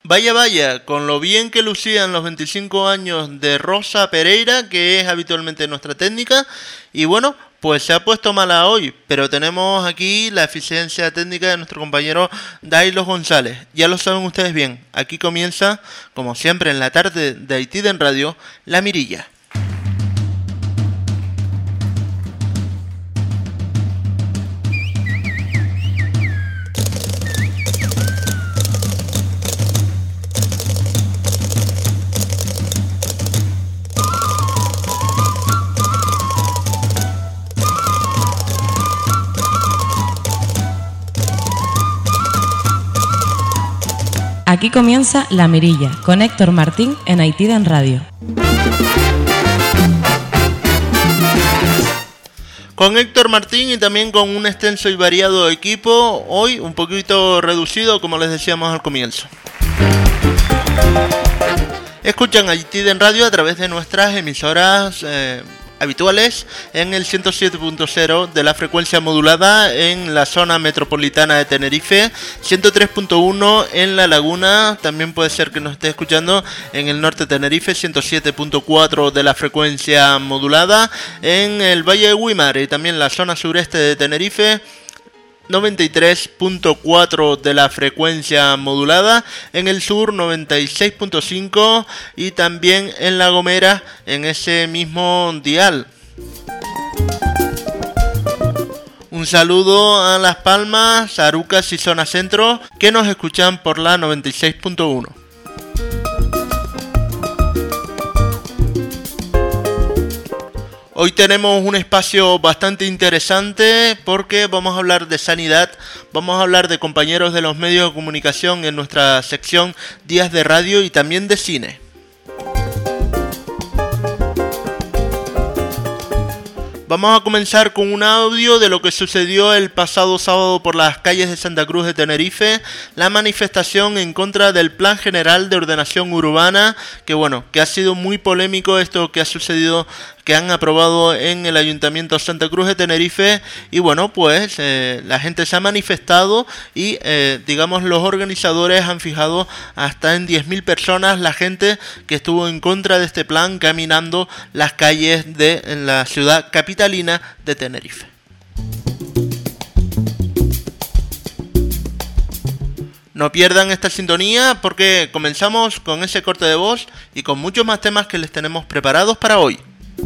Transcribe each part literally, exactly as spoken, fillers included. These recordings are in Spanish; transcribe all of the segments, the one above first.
Vaya, vaya, con lo bien que lucían los veinticinco años de Rosa Pereira, que es habitualmente nuestra técnica, y bueno, pues se ha puesto mala hoy, pero tenemos aquí la eficiencia técnica de nuestro compañero Dailos González. Ya lo saben ustedes bien, aquí comienza, como siempre en la tarde de Haití en Radio, La Mirilla. Aquí comienza La Mirilla, con Héctor Martín en Haití en Radio. Con Héctor Martín y también con un extenso y variado equipo, hoy un poquito reducido, como les decíamos al comienzo. Escuchan Haití en Radio a través de nuestras emisoras eh, habituales en el ciento siete punto cero de la frecuencia modulada en la zona metropolitana de Tenerife, ciento tres punto uno en La Laguna, también puede ser que nos esté escuchando en el norte de Tenerife, ciento siete punto cuatro de la frecuencia modulada, en el Valle de Güímar y también la zona sureste de Tenerife, noventa y tres punto cuatro de la frecuencia modulada, en el sur noventa y seis punto cinco y también en La Gomera en ese mismo dial. Un saludo a Las Palmas, Arucas y zona centro que nos escuchan por la noventa y seis punto uno. Hoy tenemos un espacio bastante interesante porque vamos a hablar de sanidad, vamos a hablar de compañeros de los medios de comunicación en nuestra sección Días de Radio y también de cine. Vamos a comenzar con un audio de lo que sucedió el pasado sábado por las calles de Santa Cruz de Tenerife, la manifestación en contra del Plan General de Ordenación Urbana, que bueno, que ha sido muy polémico esto que ha sucedido, que han aprobado en el Ayuntamiento de Santa Cruz de Tenerife, y bueno, pues eh, la gente se ha manifestado y eh, digamos los organizadores han fijado hasta en diez mil personas la gente que estuvo en contra de este plan caminando las calles de en la ciudad capitalina de Tenerife. No pierdan esta sintonía porque comenzamos con ese corte de voz y con muchos más temas que les tenemos preparados para hoy.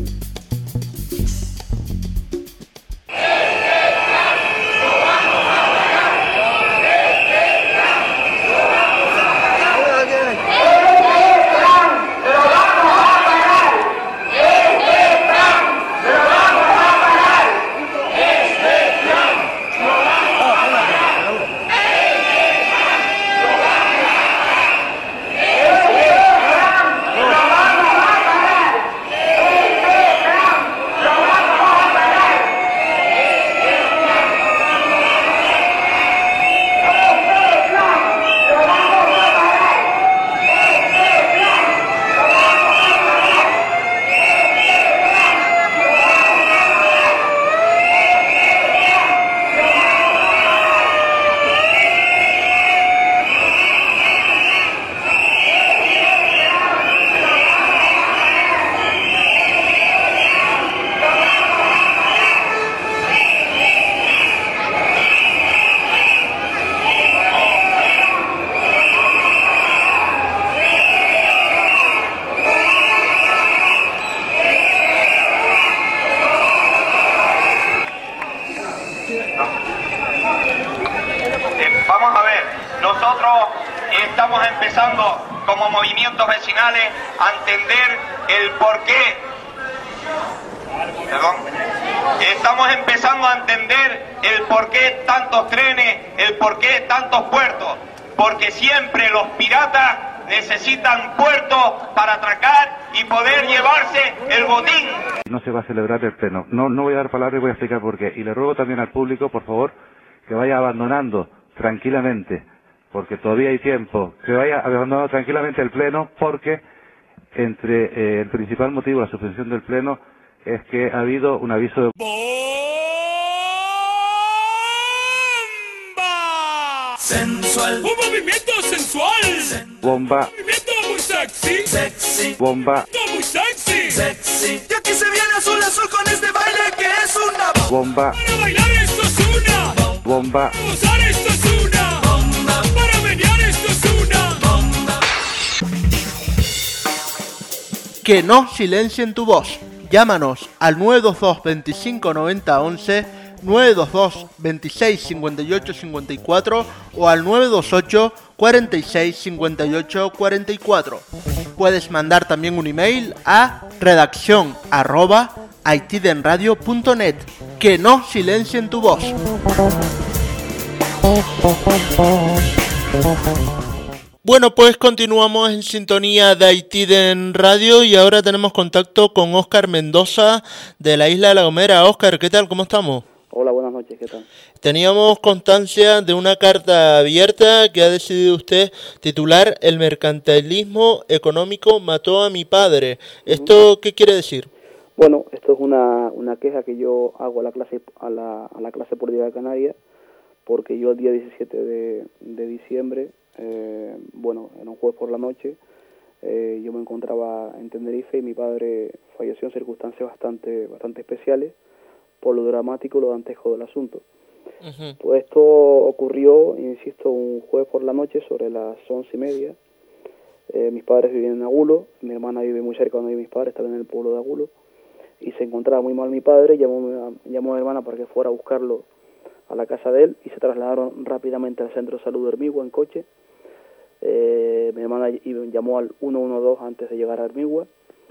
Necesitan puertos para atracar y poder llevarse el botín. No se va a celebrar el pleno. No, no voy a dar palabra y voy a explicar por qué. Y le ruego también al público, por favor, que vaya abandonando tranquilamente, porque todavía hay tiempo, que vaya abandonando tranquilamente el pleno, porque entre eh, el principal motivo de la suspensión del pleno es que ha habido un aviso de... ¡Bomba! Sensual. Un movimiento sensual. Bomba. Movimiento muy sexy. Sexy. Bomba. Muy sexy. Sexy. Y aquí se viene azul azul con este baile que es una bomba. Para bailar esto es una Bomba. Para gozar esto es una bomba. Para menear esto es una bomba. Que no silencien tu voz. Llámanos al nueve dos dos veinticinco noventa once, nueve dos dos veintiséis cincuenta y ocho cincuenta y cuatro o al nueve dos ocho cuarenta y seis cincuenta y ocho cuarenta y cuatro. Puedes mandar también un email a redacción arroba haitidenradio punto net. Que no silencien tu voz. Bueno, pues continuamos en sintonía de Haitiden Radio y ahora tenemos contacto con Óscar Mendoza de la isla de La Gomera. Óscar, ¿qué tal? ¿Cómo estamos? Hola, buenas noches, ¿qué tal? Teníamos constancia de una carta abierta que ha decidido usted titular El mercantilismo económico mató a mi padre. ¿Esto qué quiere decir? Bueno, esto es una, una queja que yo hago a la clase a la, a la clase política de Canarias, porque yo el día diecisiete de, de diciembre, eh, bueno, en un jueves por la noche, eh, yo me encontraba en Tenerife y mi padre falleció en circunstancias bastante, bastante especiales por lo dramático y lo dantesco del asunto. Uh-huh. Pues esto ocurrió, insisto, un jueves por la noche sobre las once y media. Eh, mis padres vivían en Agulo, mi hermana vive muy cerca donde viven mis padres, también en el pueblo de Agulo, y se encontraba muy mal mi padre, llamó, llamó a mi hermana para que fuera a buscarlo a la casa de él y se trasladaron rápidamente al centro de salud de Hermigua en coche. Eh, mi hermana llamó al uno uno dos antes de llegar a Hermigua.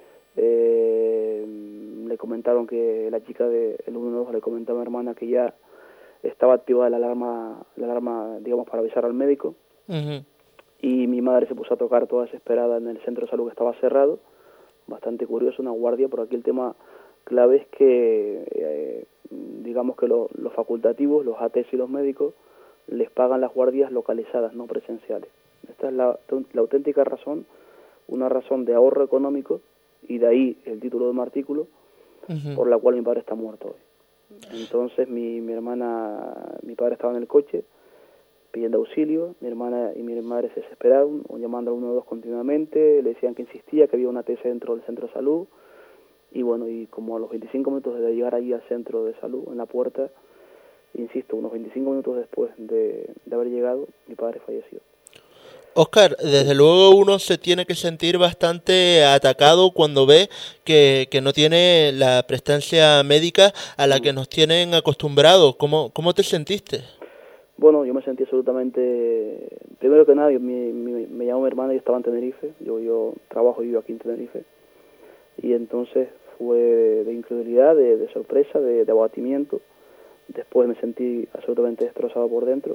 Eh, le comentaron que la chica del uno uno dos le comentaba a mi hermana que ya estaba activada la alarma, la alarma, digamos, para avisar al médico. Uh-huh. Y mi madre se puso a tocar toda desesperada en el centro de salud que estaba cerrado. Bastante curioso, una guardia, pero aquí el tema clave es que, eh, digamos que lo, los facultativos, los A T S y los médicos, les pagan las guardias localizadas, no presenciales. Esta es la, la auténtica razón, una razón de ahorro económico, y de ahí el título de mi artículo, uh-huh. por la cual mi padre está muerto hoy. Entonces mi, mi hermana, mi padre estaba en el coche pidiendo auxilio, mi hermana y mi madre se desesperaron, llamando al uno uno dos continuamente, le decían que insistía, que había una A T S dentro del centro de salud, y bueno, y como a los veinticinco minutos de llegar allí al centro de salud, en la puerta, insisto, unos veinticinco minutos después de, de haber llegado, mi padre falleció. Óscar, desde luego uno se tiene que sentir bastante atacado cuando ve que, que no tiene la prestancia médica a la que nos tienen acostumbrados. ¿Cómo, cómo te sentiste? Bueno, yo me sentí absolutamente... Primero que nada, yo, mi, mi, me llamó mi hermana y estaba en Tenerife. Yo, yo trabajo y vivo aquí en Tenerife. Y entonces fue de incredulidad, de, de sorpresa, de, de abatimiento. Después me sentí absolutamente destrozado por dentro.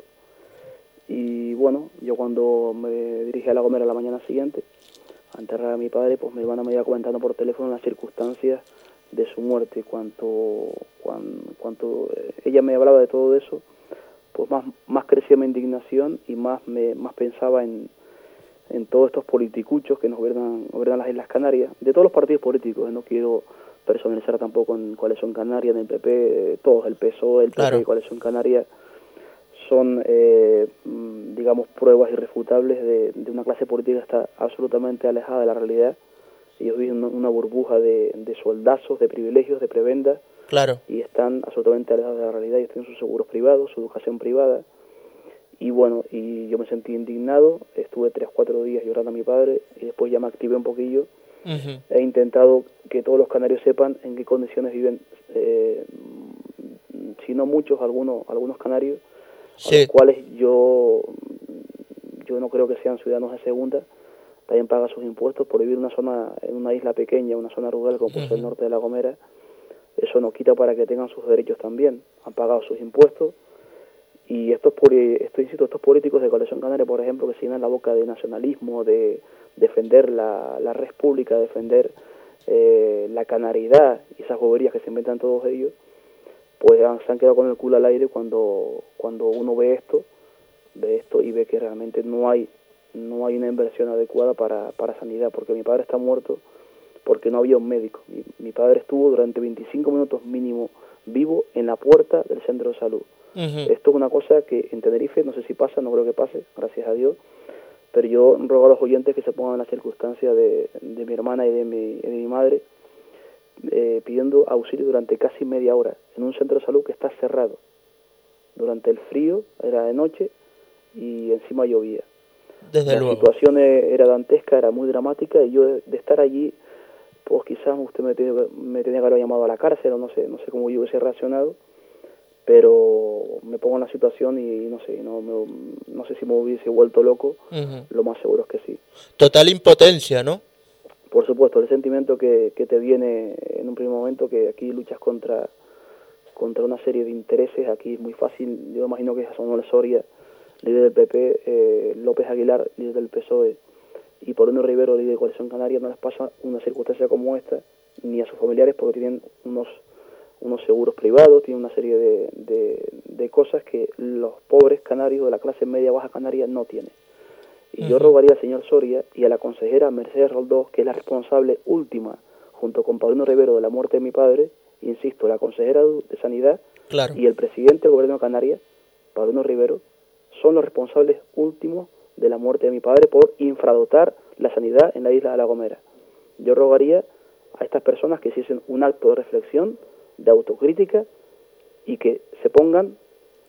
Y bueno, yo cuando me dirigí a La Gomera la mañana siguiente a enterrar a mi padre, pues mi hermana me iba comentando por teléfono las circunstancias de su muerte. Cuanto, cuanto, cuanto ella me hablaba de todo eso, pues más, más crecía mi indignación y más me más pensaba en, en todos estos politicuchos que nos gobiernan, gobiernan las Islas Canarias, de todos los partidos políticos. No quiero personalizar tampoco en cuáles son Canarias, en el P P, todos, el P S O E, el P P, claro. Cuáles son Canarias. Son, eh, digamos, pruebas irrefutables de, de una clase política que está absolutamente alejada de la realidad. Ellos viven una burbuja de, de soldazos, de privilegios, de prebendas, claro. Y están absolutamente alejados de la realidad. Ellos tienen sus seguros privados, su educación privada. Y bueno, y yo me sentí indignado, estuve tres, cuatro días llorando a mi padre y después ya me activé un poquillo. Uh-huh. He intentado que todos los canarios sepan en qué condiciones viven, eh, si no muchos, algunos, algunos canarios, sí. A los cuales yo yo no creo que sean ciudadanos de segunda, también pagan sus impuestos por vivir en una zona, en una isla pequeña, una zona rural como uh-huh. el norte de La Gomera. Eso no quita para que tengan sus derechos también, han pagado sus impuestos, y estos, esto, insisto, estos políticos de Coalición Canaria, por ejemplo, que se llenan la boca de nacionalismo, de defender la, la red pública, defender eh, la canaridad y esas boberías que se inventan todos ellos, pues se han quedado con el culo al aire cuando cuando uno ve esto, ve esto y ve que realmente no hay no hay una inversión adecuada para, para sanidad, porque mi padre está muerto porque no había un médico. Mi, mi padre estuvo durante veinticinco minutos mínimo vivo en la puerta del centro de salud. Uh-huh. Esto es una cosa que en Tenerife, no sé si pasa, no creo que pase, gracias a Dios, pero yo ruego a los oyentes que se pongan en la circunstancia de, de mi hermana y de mi, de mi madre, eh, pidiendo auxilio durante casi media hora en un centro de salud que está cerrado. Durante el frío, era de noche y encima llovía. Desde la luego. situación era dantesca, era muy dramática, y yo de, de estar allí, pues quizás usted me, tiene, me tenía que haber llamado a la cárcel, o no sé, no sé cómo yo hubiese reaccionado, pero me pongo en la situación y no sé, no, me, no sé si me hubiese vuelto loco. Uh-huh. Lo más seguro es que sí. Total impotencia, ¿no? Por supuesto, el sentimiento que, que te viene en un primer momento, que aquí luchas contra contra una serie de intereses. Aquí es muy fácil, yo imagino que es Manuel Soria, líder del P P, eh, López Aguilar, líder del P S O E, y Paulino Rivero, líder de Coalición Canaria, no les pasa una circunstancia como esta, ni a sus familiares, porque tienen unos unos seguros privados, tienen una serie de, de, de cosas que los pobres canarios de la clase media baja canaria no tienen. Y uh-huh. yo rogaría al señor Soria y a la consejera Mercedes Roldós, que es la responsable última, junto con Paulino Rivero, de la muerte de mi padre, insisto, la consejera de Sanidad, claro, y el presidente del gobierno de Canarias, Paulino Rivero, son los responsables últimos de la muerte de mi padre por infradotar la sanidad en la isla de La Gomera. Yo rogaría a estas personas que hiciesen un acto de reflexión, de autocrítica, y que se pongan,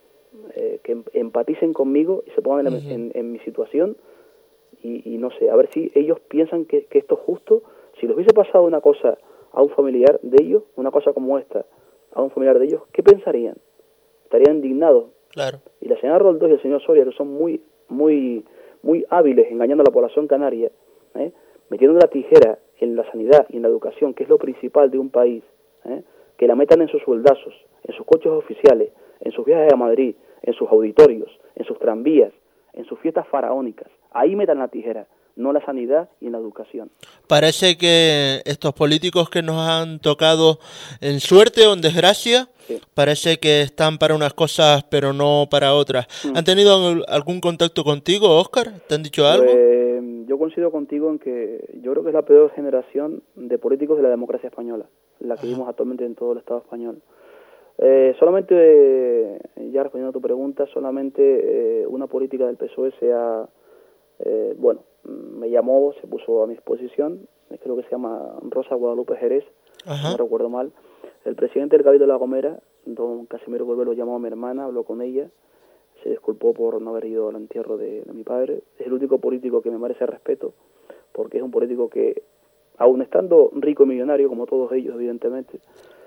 eh, que empaticen conmigo y se pongan en, uh-huh. en, en mi situación, y, y no sé, a ver si ellos piensan que, que esto es justo. Si les hubiese pasado una cosa a un familiar de ellos, una cosa como esta, a un familiar de ellos, ¿qué pensarían? Estarían indignados. Claro. Y la señora Roldós y el señor Soria, que son muy muy muy hábiles engañando a la población canaria, ¿eh? metiendo la tijera en la sanidad y en la educación, que es lo principal de un país, ¿eh? que la metan en sus sueldazos, en sus coches oficiales, en sus viajes a Madrid, en sus auditorios, en sus tranvías, en sus fiestas faraónicas. Ahí metan la tijera, no la sanidad y en la educación. Parece que estos políticos que nos han tocado en suerte o en desgracia, sí, parece que están para unas cosas pero no para otras. Mm. ¿Han tenido algún contacto contigo, Óscar? ¿Te han dicho algo? Pues, yo coincido contigo en que yo creo que es la peor generación de políticos de la democracia española, la que vivimos actualmente en todo el Estado español. Eh, solamente, eh, ya respondiendo a tu pregunta, solamente eh, una política del P S O E se ha, eh, bueno, me llamó, se puso a mi exposición, creo que se llama Rosa Guadalupe Jerez, Ajá. no recuerdo mal. El presidente del Cabildo de La Gomera, don Casimiro Curbelo, llamó a mi hermana, habló con ella, se disculpó por no haber ido al entierro de, de mi padre. Es el único político que me merece respeto, porque es un político que, aun estando rico y millonario, como todos ellos evidentemente,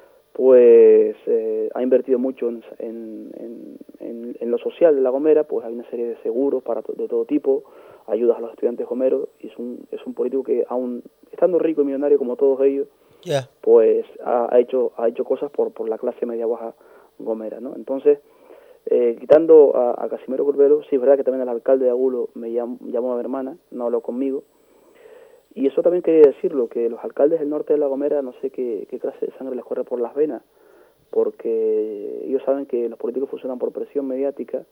pues eh, ha invertido mucho en, en, en, en, en lo social de La Gomera. Pues hay una serie de seguros para to, de todo tipo, ayudas a los estudiantes gomeros, y es un, es un político que, aun estando rico y millonario como todos ellos, yeah. pues ha, ha hecho ha hecho cosas por, por la clase media baja gomera, ¿no? Entonces, eh, quitando a, a Casimiro Curbelo, sí es verdad que también el alcalde de Agulo me llamó, llamó a mi hermana, no habló conmigo, y eso también quería decirlo, que los alcaldes del norte de La Gomera, no sé qué, qué clase de sangre les corre por las venas, porque ellos saben que los políticos funcionan por presión mediática,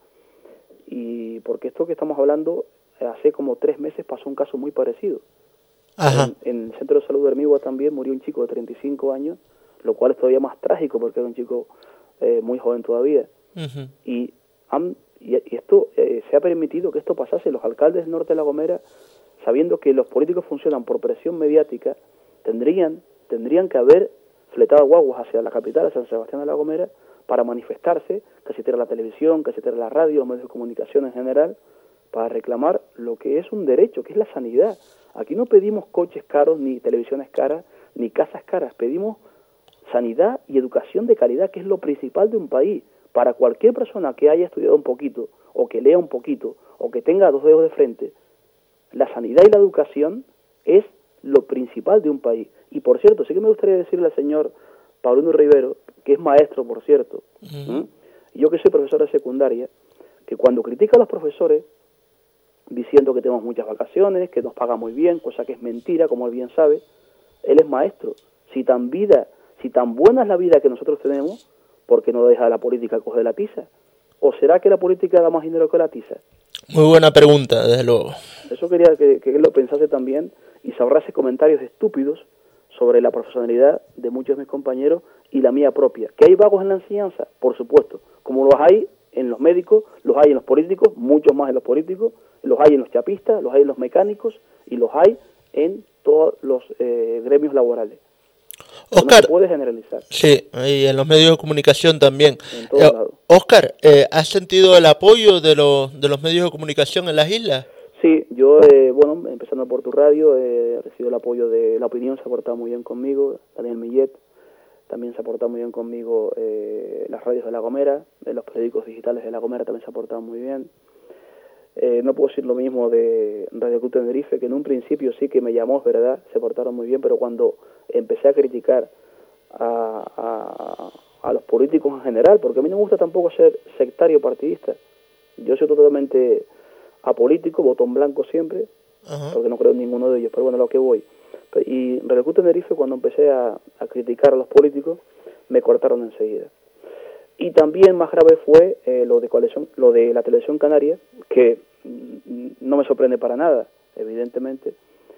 y porque esto que estamos hablando, hace como tres meses pasó un caso muy parecido. En, en el centro de salud de Hermigua también murió un chico de treinta y cinco años, lo cual es todavía más trágico porque era un chico eh, muy joven todavía. Uh-huh. Y, han, y, y esto eh, se ha permitido que esto pasase. Los alcaldes del norte de La Gomera, sabiendo que los políticos funcionan por presión mediática, tendrían tendrían que haber fletado guaguas hacia la capital, hacia San Sebastián de La Gomera, para manifestarse, que se la televisión, que se la radio, los medios de comunicación en general, para reclamar lo que es un derecho, que es la sanidad. Aquí no pedimos coches caros, ni televisiones caras, ni casas caras. Pedimos sanidad y educación de calidad, que es lo principal de un país. Para cualquier persona que haya estudiado un poquito, o que lea un poquito, o que tenga dos dedos de frente, la sanidad y la educación es lo principal de un país. Y por cierto, sí que me gustaría decirle al señor Paulino Rivero, que es maestro, por cierto, uh-huh. ¿eh? yo que soy profesor de secundaria, que cuando critica a los profesores, diciendo que tenemos muchas vacaciones, que nos paga muy bien, cosa que es mentira, como él bien sabe, él es maestro. Si tan vida, si tan buena es la vida que nosotros tenemos, ¿por qué no deja la política coger la tiza? ¿O será que la política da más dinero que la tiza? Muy buena pregunta, desde luego. Eso quería que, que él lo pensase también y se ahorrase comentarios estúpidos sobre la profesionalidad de muchos de mis compañeros y la mía propia. ¿Que hay vagos en la enseñanza? Por supuesto. Como los hay en los médicos, los hay en los políticos, muchos más en los políticos, los hay en los chapistas, los hay en los mecánicos y los hay en todos los eh, gremios laborales. Oscar, no se puede generalizar. Sí, y en los medios de comunicación también. En todos eh, lados. Oscar, eh, ¿has sentido el apoyo de los de los medios de comunicación en las islas? Sí, yo, eh, bueno, empezando por tu radio, he eh, recibido el apoyo de La Opinión, se ha portado muy bien conmigo, Daniel Millet, también se ha portado muy bien conmigo, eh, las radios de La Gomera, eh, los periódicos digitales de La Gomera también se ha portado muy bien. Eh, no puedo decir lo mismo de Radio Club Tenerife, que en un principio sí que me llamó, es verdad, se portaron muy bien, pero cuando empecé a criticar a, a, a los políticos en general, porque a mí no me gusta tampoco ser sectario partidista, yo soy totalmente apolítico, botón blanco siempre, uh-huh. porque no creo en ninguno de ellos, pero bueno, a lo que voy. Y en Radio Club Tenerife, cuando empecé a, a criticar a los políticos, me cortaron enseguida. Y también más grave fue eh, lo de coalición, lo de la televisión canaria, que no me sorprende para nada, evidentemente,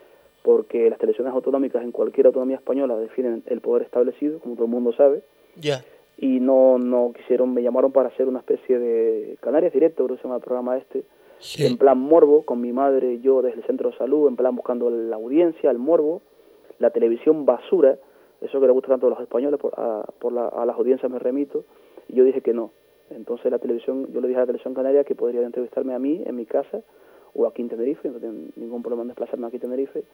porque las televisiones autonómicas en cualquier autonomía española definen el poder establecido, como todo el mundo sabe, yeah. y no no quisieron, me llamaron para hacer una especie de Canarias Directo, creo que se llama el programa este, sí. En plan morbo, con mi madre y yo desde el centro de salud, en plan buscando la audiencia, el morbo, la televisión basura, eso que le gusta tanto a los españoles, por, a, por la, a las audiencias me remito, y yo dije que no. Entonces la televisión, yo le dije a la televisión canaria que podría entrevistarme a mí en mi casa o aquí en Tenerife, no tengo ningún problema en desplazarme aquí en Tenerife,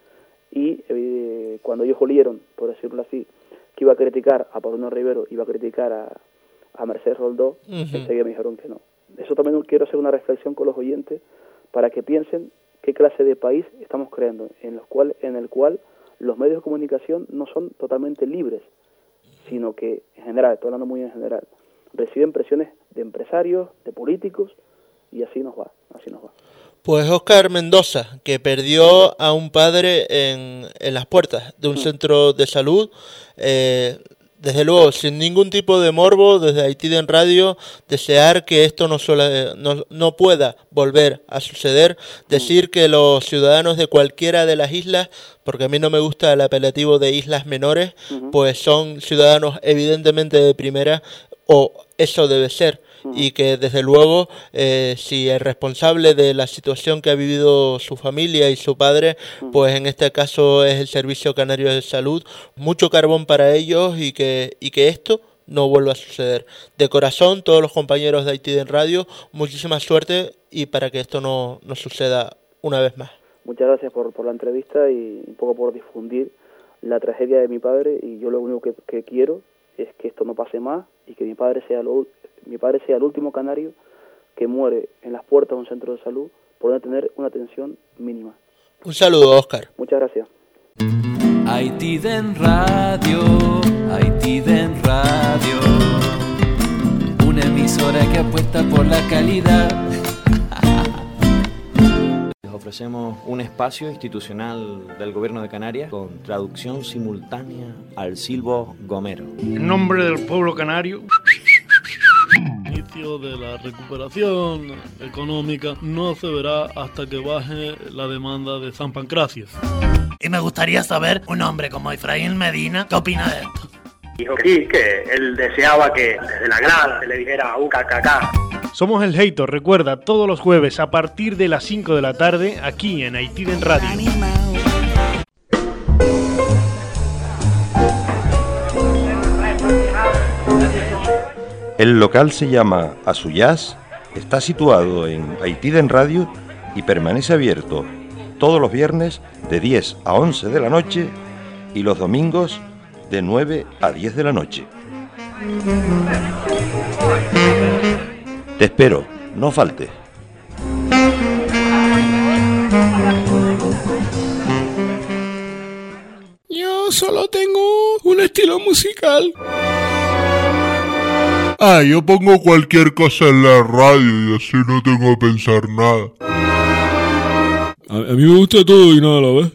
y eh, cuando ellos olieron, por decirlo así, que iba a criticar a Paulino Rivero, iba a criticar a, a Mercedes Roldó, uh-huh. enseguida me dijeron que no. Eso también quiero hacer una reflexión con los oyentes para que piensen qué clase de país estamos creando, en, los cual, en el cual los medios de comunicación no son totalmente libres, sino que en general, estoy hablando muy en general, reciben presiones de empresarios, de políticos, y así nos va, así nos va. Pues Oscar Mendoza, que perdió a un padre en, en las puertas de un mm. centro de salud, eh, desde luego, sin ningún tipo de morbo, desde Haití en Radio, desear que esto no, solo, no, no pueda volver a suceder, decir que los ciudadanos de cualquiera de las islas, porque a mí no me gusta el apelativo de islas menores, uh-huh. pues son ciudadanos evidentemente de primera, o eso debe ser, uh-huh. y que desde luego eh, si el responsable de la situación que ha vivido su familia y su padre, uh-huh. pues en este caso es el Servicio Canario de Salud, mucho carbón para ellos y que, y que esto no vuelva a suceder. De corazón, todos los compañeros de Haití en Radio, muchísima suerte y para que esto no, no suceda una vez más. Muchas gracias por, por la entrevista y un poco por difundir la tragedia de mi padre, y yo lo único que, que quiero es que esto no pase más y que mi padre sea lo, mi padre sea el último canario que muere en las puertas de un centro de salud por no tener una atención mínima. Un saludo, Oscar. Muchas gracias. Haití en Radio, Haití en Radio, una emisora que apuesta por la calidad. Les ofrecemos un espacio institucional del Gobierno de Canarias con traducción simultánea al silbo gomero. En nombre del pueblo canario, inicio de la recuperación económica no se verá hasta que baje la demanda de San Pancracio. Y me gustaría saber, un hombre como Efraín Medina, ¿qué opina de esto? Dijo aquí que él deseaba que desde la grada se le dijera U K K K. Somos el Hater, recuerda, todos los jueves a partir de las cinco de la tarde, aquí en Haití en Radio. El local se llama Azuyaz, está situado en Haití en Radio y permanece abierto todos los viernes de diez a once de la noche y los domingos de nueve a diez de la noche. Te espero, no faltes. Yo solo tengo un estilo musical. Ah, yo pongo cualquier cosa en la radio y así no tengo que pensar nada. A, a mí me gusta todo y nada a la vez.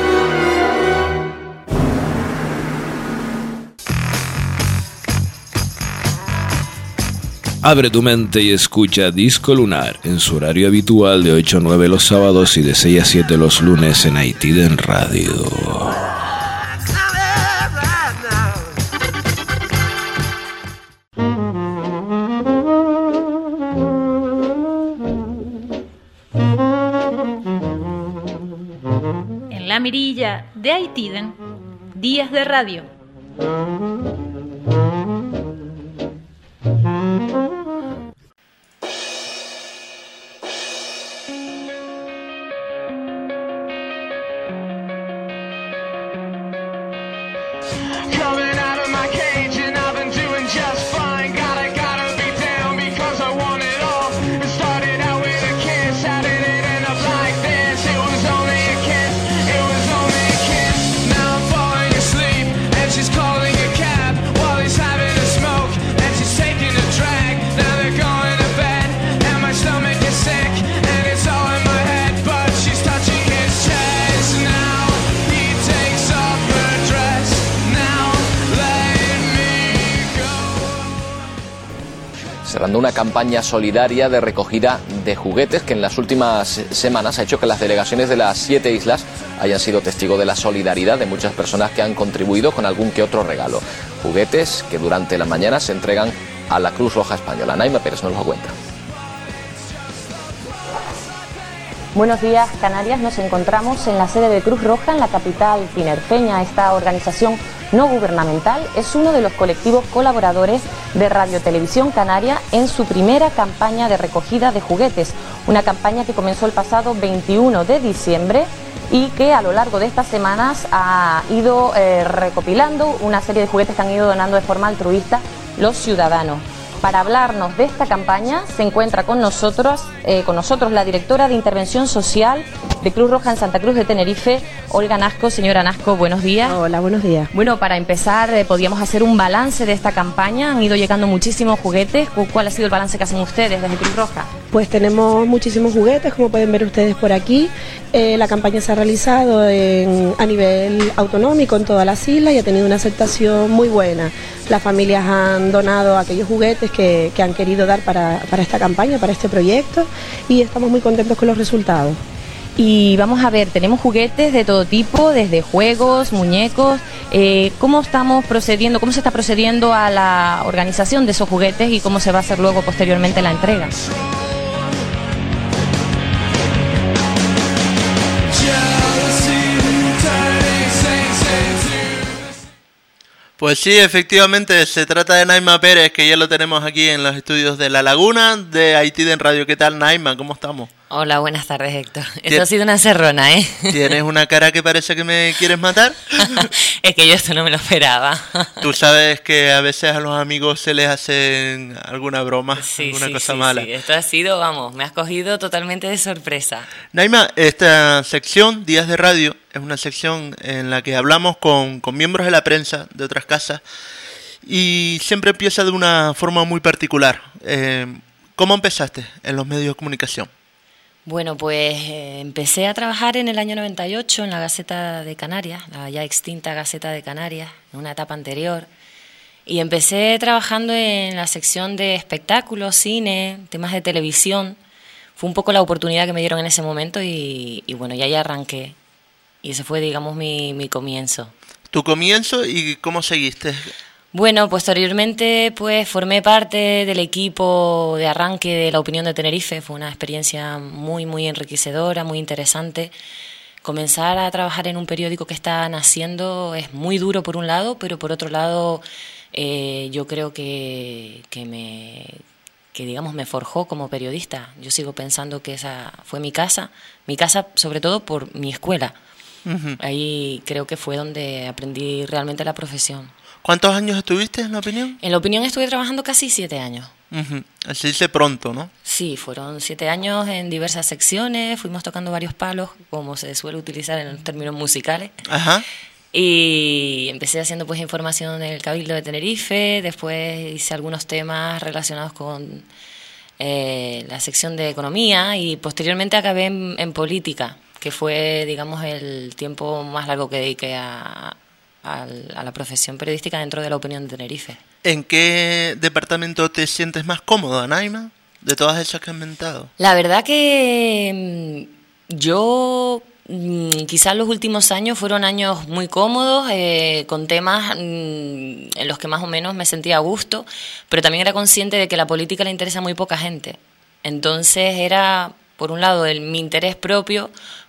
Abre tu mente y escucha Disco Lunar en su horario habitual de ocho a nueve los sábados y de seis a siete los lunes en Haití en Radio. en la mirilla de Aitiden, Días de Radio. Cerrando una campaña solidaria de recogida de juguetes que en las últimas semanas ha hecho que las delegaciones de las siete islas hayan sido testigo de la solidaridad de muchas personas que han contribuido con algún que otro regalo. Juguetes que durante la mañana se entregan a la Cruz Roja Española. Naima Pérez nos lo cuenta. Buenos días, Canarias. Nos encontramos en la sede de Cruz Roja, en la capital tinerfeña. Esta organización no gubernamental es uno de los colectivos colaboradores de Radio Televisión Canaria en su primera campaña de recogida de juguetes. Una campaña que comenzó el pasado veintiuno de diciembre y que a lo largo de estas semanas ha ido eh, recopilando una serie de juguetes que han ido donando de forma altruista los ciudadanos. Para hablarnos de esta campaña se encuentra con nosotros, eh, con nosotros la directora de Intervención Social de Cruz Roja en Santa Cruz de Tenerife, Olga Nasco. Señora Nasco, buenos días. Hola, buenos días. Bueno, para empezar, eh, podíamos hacer un balance de esta campaña. Han ido llegando muchísimos juguetes. ¿Cuál ha sido el balance que hacen ustedes desde Cruz Roja? Pues tenemos muchísimos juguetes, como pueden ver ustedes por aquí. Eh, la campaña se ha realizado en, a nivel autonómico en todas las islas y ha tenido una aceptación muy buena. Las familias han donado aquellos juguetes que, que han querido dar para, para esta campaña, para este proyecto, y estamos muy contentos con los resultados. Y vamos a ver, tenemos juguetes de todo tipo, desde juegos, muñecos. Eh, ¿Cómo estamos procediendo, cómo se está procediendo a la organización de esos juguetes y cómo se va a hacer luego posteriormente la entrega? Pues sí, efectivamente, se trata de Naima Pérez, que ya lo tenemos aquí en los estudios de La Laguna, de Aitiden Radio. ¿Qué tal, Naima? ¿Cómo estamos? Hola, buenas tardes, Héctor. Esto ha sido una encerrona, ¿eh? ¿Tienes una cara que parece que me quieres matar? Es que yo esto no me lo esperaba. Tú sabes que a veces a los amigos se les hacen alguna broma, sí, alguna sí, cosa sí, mala. Sí. Esto ha sido, vamos, me has cogido totalmente de sorpresa. Naima, esta sección, Días de Radio, es una sección en la que hablamos con, con miembros de la prensa de otras casas y siempre empieza de una forma muy particular. Eh, ¿Cómo empezaste en los medios de comunicación? Bueno, pues eh, empecé a trabajar en el año noventa y ocho en la Gaceta de Canarias, la ya extinta Gaceta de Canarias, en una etapa anterior. Y empecé trabajando en la sección de espectáculos, cine, temas de televisión. Fue un poco la oportunidad que me dieron en ese momento y, y bueno, ya ya arranqué. Y ese fue, digamos, mi, mi comienzo. ¿Tu comienzo y cómo seguiste? Bueno, posteriormente pues formé parte del equipo de arranque de La Opinión de Tenerife. Fue una experiencia muy, muy enriquecedora, muy interesante. Comenzar a trabajar en un periódico que está naciendo es muy duro por un lado, pero por otro lado eh, yo creo que, que, me, que digamos me forjó como periodista. Yo sigo pensando que esa fue mi casa, mi casa sobre todo por mi escuela. Uh-huh. Ahí creo que fue donde aprendí realmente la profesión. ¿Cuántos años estuviste en La Opinión? En La Opinión estuve trabajando casi siete años. Uh-huh. Así dice pronto, ¿no? Sí, fueron siete años en diversas secciones, fuimos tocando varios palos, como se suele utilizar en los términos musicales. Ajá. Y empecé haciendo pues información en el Cabildo de Tenerife, después hice algunos temas relacionados con eh, la sección de economía y posteriormente acabé en, en política, que fue, digamos, el tiempo más largo que dediqué a... a la profesión periodística dentro de La Opinión de Tenerife. ¿En qué departamento te sientes más cómoda, Naima, de todas esas que has mentado? La verdad que yo, quizás los últimos años fueron años muy cómodos, eh, con temas en los que más o menos me sentía a gusto, pero también era consciente de que la política le interesa a muy poca gente. Entonces era, por un lado, el, mi interés propio,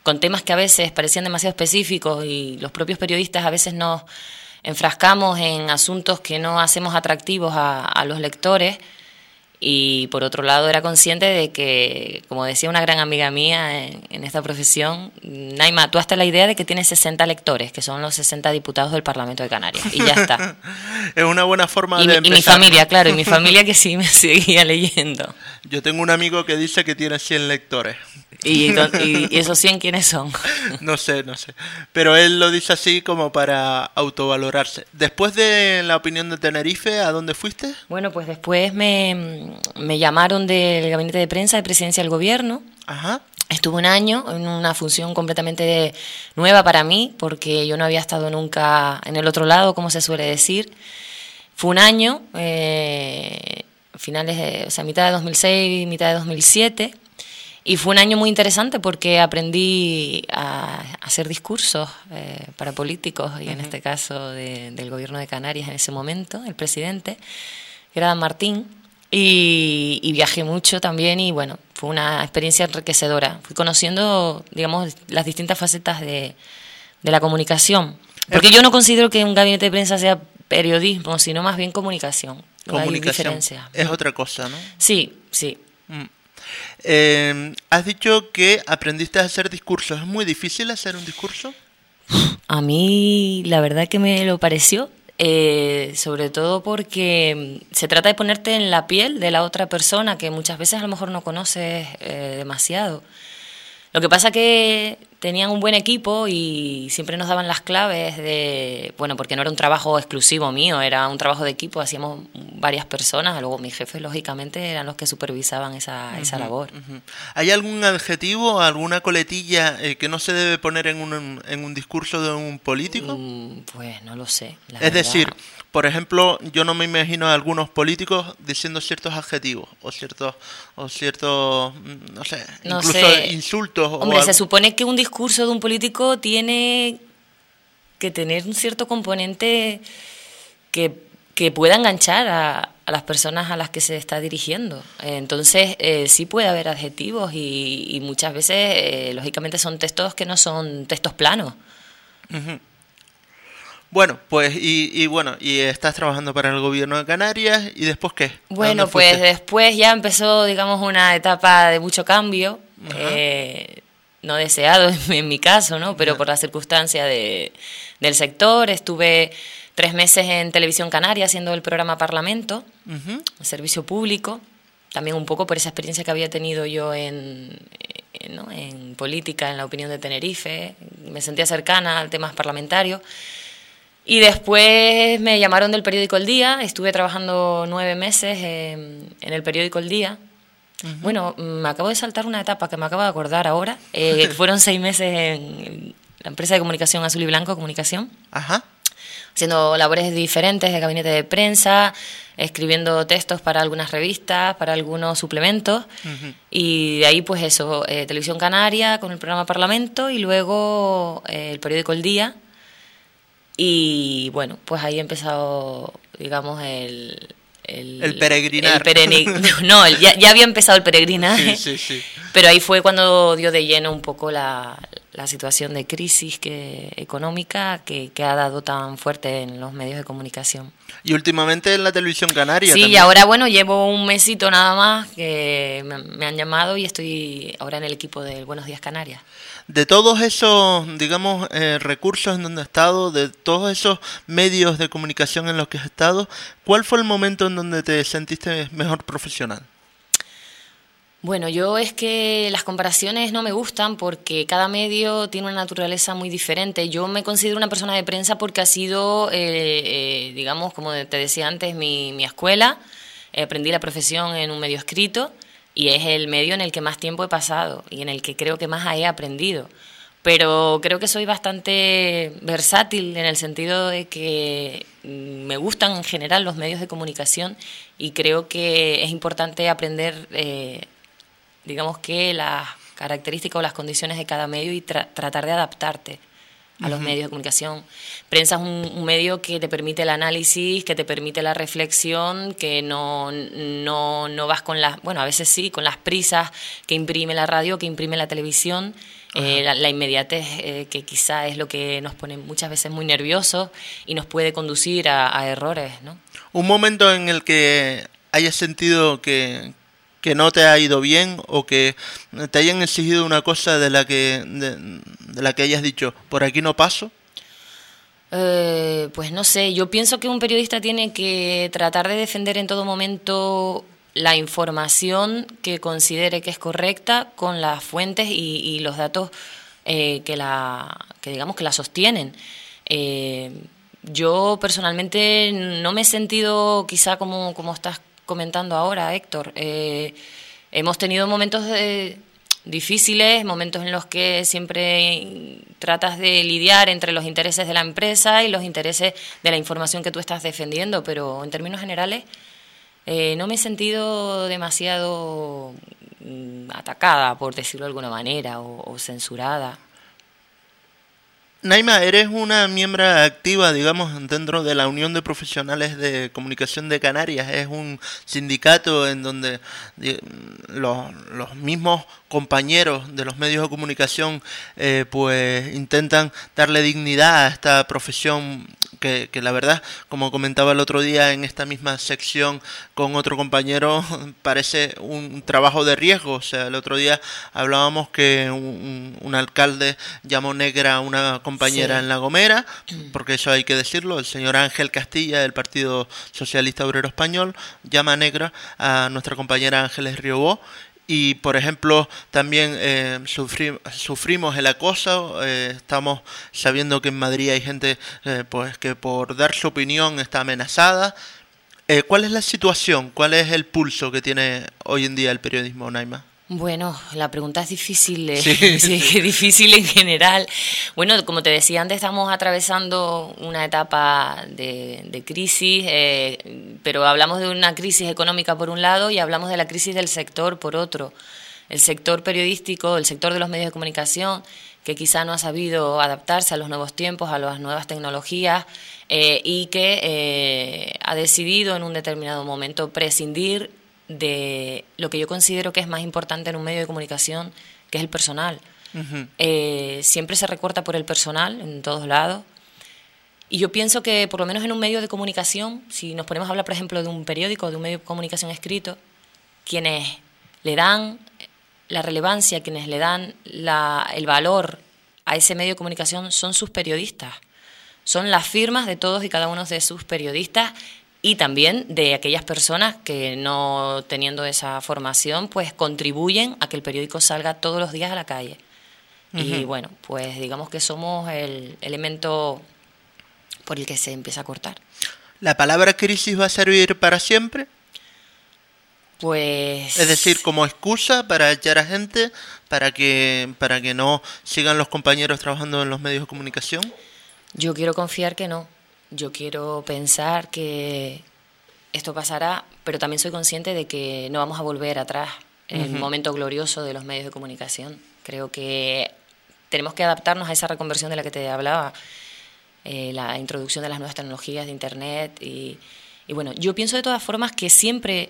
con temas que a veces parecían demasiado específicos y los propios periodistas a veces nos enfrascamos en asuntos que no hacemos atractivos a, a los lectores. Y por otro lado era consciente de que, como decía una gran amiga mía en, en esta profesión, Naima, tú hasta la idea de que tienes sesenta lectores, que son los sesenta diputados del Parlamento de Canarias, y ya está. Es una buena forma y de mi, empezar. Y mi familia, claro, y mi familia que sí me seguía leyendo. Yo tengo un amigo que dice que tiene cien lectores. ¿Y, y, y esos cien quiénes son? No sé, no sé. Pero él lo dice así como para autovalorarse. Después de La Opinión de Tenerife, ¿a dónde fuiste? Bueno, pues después me, me llamaron del gabinete de prensa de Presidencia del Gobierno. Ajá. Estuve un año en una función completamente nueva para mí, porque yo no había estado nunca en el otro lado, como se suele decir. Fue un año, eh, finales de, o sea, mitad de dos mil seis, mitad de dos mil siete. Y fue un año muy interesante porque aprendí a hacer discursos eh, para políticos, y en uh-huh. este caso de, del Gobierno de Canarias en ese momento, el presidente, que era Dan Martín, y, y viajé mucho también, y bueno, fue una experiencia enriquecedora. Fui conociendo, digamos, las distintas facetas de, de la comunicación. Porque yo no considero que un gabinete de prensa sea periodismo, sino más bien comunicación. Comunicación. Hay diferencia. Es otra cosa, ¿no? Sí, sí. Mm. Eh, has dicho que aprendiste a hacer discursos. ¿Es muy difícil hacer un discurso? A mí la verdad que me lo pareció, eh, sobre todo porque se trata de ponerte en la piel de la otra persona que muchas veces a lo mejor no conoces eh, demasiado. Lo que pasa que tenían un buen equipo y siempre nos daban las claves de, bueno, porque no era un trabajo exclusivo mío, era un trabajo de equipo, hacíamos varias personas, luego mis jefes lógicamente eran los que supervisaban esa, uh-huh, esa labor. Uh-huh. ¿Hay algún adjetivo, alguna coletilla eh, que no se debe poner en un, en un discurso de un político? Mm, pues no lo sé. La es verdad. decir, por ejemplo, yo no me imagino a algunos políticos diciendo ciertos adjetivos o ciertos, o ciertos, no sé, no incluso sé. insultos. Hombre, o se supone que un discurso de un político tiene que tener un cierto componente que, que pueda enganchar a, a las personas a las que se está dirigiendo. Entonces, eh, sí puede haber adjetivos y, y muchas veces, eh, lógicamente, son textos que no son textos planos. Uh-huh. Bueno, pues, y, y bueno, y estás trabajando para el Gobierno de Canarias, ¿y después qué? Bueno, pues después ya empezó, digamos, una etapa de mucho cambio, uh-huh. eh, no deseado en, en mi caso, ¿no? Pero uh-huh. por la circunstancia de, del sector. Estuve tres meses en Televisión Canaria haciendo el programa Parlamento, uh-huh. servicio público, también un poco por esa experiencia que había tenido yo en, en, ¿no? en política, en La Opinión de Tenerife, me sentía cercana a temas parlamentarios. Y después me llamaron del periódico El Día, estuve trabajando nueve meses en, en el periódico El Día. Uh-huh. Bueno, me acabo de saltar una etapa que me acabo de acordar ahora, eh, fueron seis meses en la empresa de comunicación Azul y Blanco Comunicación, Ajá. haciendo labores diferentes de gabinete de prensa, escribiendo textos para algunas revistas, para algunos suplementos, uh-huh. y de ahí pues eso, eh, Televisión Canaria con el programa Parlamento y luego eh, el periódico El Día. Y bueno, pues ahí he empezado, digamos, el... El, el peregrinar. El peregrin... No, el, ya, ya había empezado el peregrinaje, sí, sí, sí. Pero ahí fue cuando dio de lleno un poco la, la situación de crisis que, económica que, que ha dado tan fuerte en los medios de comunicación. Y últimamente en la Televisión Canaria Sí, también. Y ahora, bueno, llevo un mesito nada más que me, me han llamado y estoy ahora en el equipo del Buenos Días Canarias. De todos esos, digamos, eh, recursos en donde has estado, de todos esos medios de comunicación en los que has estado, ¿cuál fue el momento en donde te sentiste mejor profesional? Bueno, yo es que las comparaciones no me gustan porque cada medio tiene una naturaleza muy diferente. Yo me considero una persona de prensa porque ha sido, eh, eh, digamos, como te decía antes, mi, mi escuela. Eh, aprendí la profesión en un medio escrito. Y es el medio en el que más tiempo he pasado y en el que creo que más he aprendido. Pero creo que soy bastante versátil en el sentido de que me gustan en general los medios de comunicación y creo que es importante aprender, eh, digamos que las características o las condiciones de cada medio y tra- tratar de adaptarte a los uh-huh. medios de comunicación. Prensa es un, un medio que te permite el análisis, que te permite la reflexión, que no, no, no vas con las, bueno, a veces sí, con las prisas que imprime la radio, que imprime la televisión, eh, la, la inmediatez eh, que quizá es lo que nos pone muchas veces muy nerviosos y nos puede conducir a, a errores, ¿no? Un momento en el que hayas sentido que... que no te ha ido bien o que te hayan exigido una cosa de la que de, de la que hayas dicho, por aquí no paso? Eh, pues no sé, yo pienso que un periodista tiene que tratar de defender en todo momento la información que considere que es correcta con las fuentes y, y los datos eh, que la que digamos que la sostienen. Eh, yo personalmente no me he sentido quizá como, como estás comentando ahora, Héctor. Eh, hemos tenido momentos de, difíciles, momentos en los que siempre tratas de lidiar entre los intereses de la empresa y los intereses de la información que tú estás defendiendo, pero en términos generales eh, no me he sentido demasiado mm, atacada, por decirlo de alguna manera, o, o censurada. Naima, eres una miembro activa, digamos, dentro de la Unión de Profesionales de Comunicación de Canarias. Es un sindicato en donde los, los mismos compañeros de los medios de comunicación eh, pues intentan darle dignidad a esta profesión que, que la verdad, como comentaba el otro día en esta misma sección con otro compañero, parece un trabajo de riesgo. O sea, el otro día hablábamos que un, un alcalde llamó negra a una compañera sí. en La Gomera, porque eso hay que decirlo, el señor Ángel Castilla del Partido Socialista Obrero Español llama negra a nuestra compañera Ángeles Riobó. Y, por ejemplo, también eh, sufri sufrimos el acoso. Eh, estamos sabiendo que en Madrid hay gente eh, pues que por dar su opinión está amenazada. Eh, ¿Cuál es la situación? ¿Cuál es el pulso que tiene hoy en día el periodismo, Naima? Bueno, la pregunta es difícil, eh, sí, sí, sí. difícil en general. Bueno, como te decía antes, estamos atravesando una etapa de, de crisis, eh, pero hablamos de una crisis económica por un lado y hablamos de la crisis del sector por otro. El sector periodístico, el sector de los medios de comunicación, que quizá no ha sabido adaptarse a los nuevos tiempos, a las nuevas tecnologías, eh, y que eh, ha decidido en un determinado momento prescindir de lo que yo considero que es más importante en un medio de comunicación, que es el personal. Uh-huh. Eh, siempre se recorta por el personal en todos lados. Y yo pienso que, por lo menos en un medio de comunicación, si nos ponemos a hablar, por ejemplo, de un periódico, de un medio de comunicación escrito, quienes le dan la relevancia, quienes le dan la, el valor a ese medio de comunicación son sus periodistas. Son las firmas de todos y cada uno de sus periodistas y también de aquellas personas que, no teniendo esa formación, pues contribuyen a que el periódico salga todos los días a la calle. Uh-huh. Y bueno, pues digamos que somos el elemento por el que se empieza a cortar. ¿La palabra crisis va a servir para siempre? Pues... Es decir, como excusa para echar a gente, para que, para que no sigan los compañeros trabajando en los medios de comunicación. Yo quiero confiar que no. Yo quiero pensar que esto pasará, pero también soy consciente de que no vamos a volver atrás en uh-huh. el momento glorioso de los medios de comunicación. Creo que tenemos que adaptarnos a esa reconversión de la que te hablaba, eh, la introducción de las nuevas tecnologías de Internet. Y, y bueno, yo pienso de todas formas que siempre,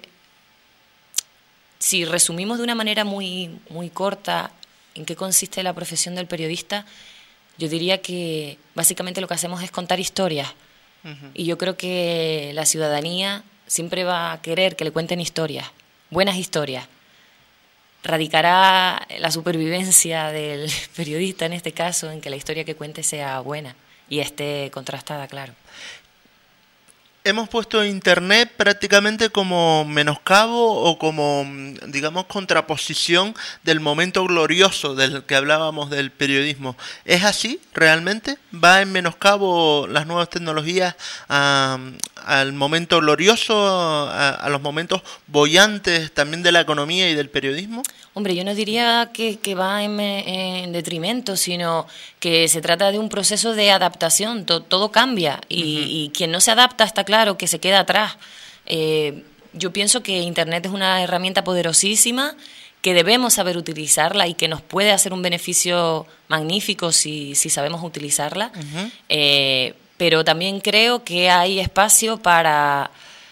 si resumimos de una manera muy, muy corta en qué consiste la profesión del periodista, yo diría que básicamente lo que hacemos es contar historias. Uh-huh. Y yo creo que la ciudadanía siempre va a querer que le cuenten historias, buenas historias. Radicará la supervivencia del periodista, en este caso, en que la historia que cuente sea buena y esté contrastada, claro. Hemos puesto Internet prácticamente como menoscabo o como, digamos, contraposición del momento glorioso del que hablábamos del periodismo. ¿Es así realmente? ¿Va en menoscabo las nuevas tecnologías a, al momento glorioso, a, a los momentos bollantes también de la economía y del periodismo? Hombre, yo no diría que, que va en, en detrimento, sino que se trata de un proceso de adaptación. Todo, todo cambia y, uh-huh. y quien no se adapta está claro que se queda atrás. Eh, yo pienso que Internet es una herramienta poderosísima que debemos saber utilizarla y que nos puede hacer un beneficio magnífico si, si sabemos utilizarla. Uh-huh. Eh, pero también creo que hay espacio para,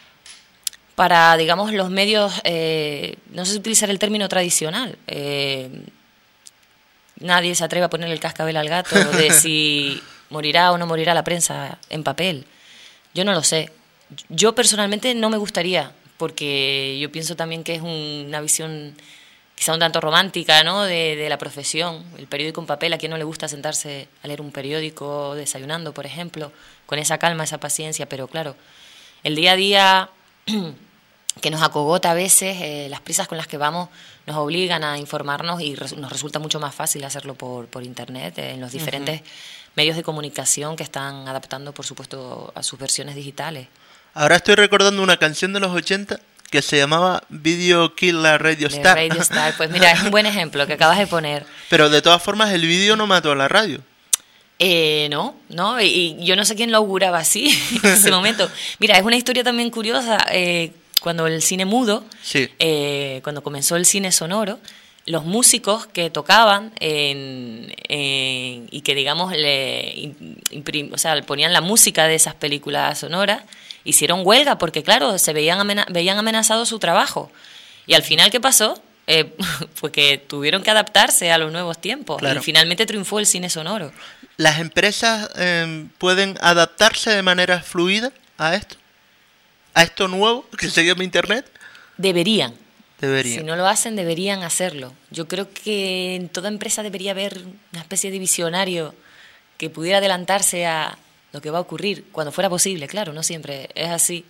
para digamos, los medios, eh, no sé si utilizar el término tradicional. Eh, nadie se atreve a ponerle el cascabel al gato de si morirá o no morirá la prensa en papel. Yo no lo sé. Yo personalmente no me gustaría, porque yo pienso también que es un, una visión quizá un tanto romántica, ¿no?, de, de la profesión. El periódico en papel, ¿a quién no le gusta sentarse a leer un periódico desayunando, por ejemplo, con esa calma, esa paciencia? Pero claro, el día a día que nos acogota a veces, eh, las prisas con las que vamos nos obligan a informarnos y res, nos resulta mucho más fácil hacerlo por, por internet, eh, en los diferentes uh-huh. medios de comunicación que están adaptando, por supuesto, a sus versiones digitales. Ahora estoy recordando una canción de los ochenta que se llamaba Video Kill la Radio de Star. Radio Star. Pues mira, es un buen ejemplo que acabas de poner. Pero de todas formas el vídeo no mató a la radio. Eh, no, no, y, y yo no sé quién lo auguraba así en ese momento. Mira, es una historia también curiosa. Eh, cuando el cine mudo, sí. eh, cuando comenzó el cine sonoro, los músicos que tocaban en, en, y que, digamos, le imprim, o sea, ponían la música de esas películas sonoras, hicieron huelga porque, claro, se veían, amena, veían amenazado su trabajo. Y al final, ¿qué pasó? Eh, pues que tuvieron que adaptarse a los nuevos tiempos. Claro. Y finalmente triunfó el cine sonoro. ¿Las empresas eh, pueden adaptarse de manera fluida a esto? ¿A esto nuevo que se llama Internet? Deberían. Deberían. Si no lo hacen, deberían hacerlo. Yo creo que en toda empresa debería haber una especie de visionario que pudiera adelantarse a lo que va a ocurrir, cuando fuera posible, claro, no siempre es así.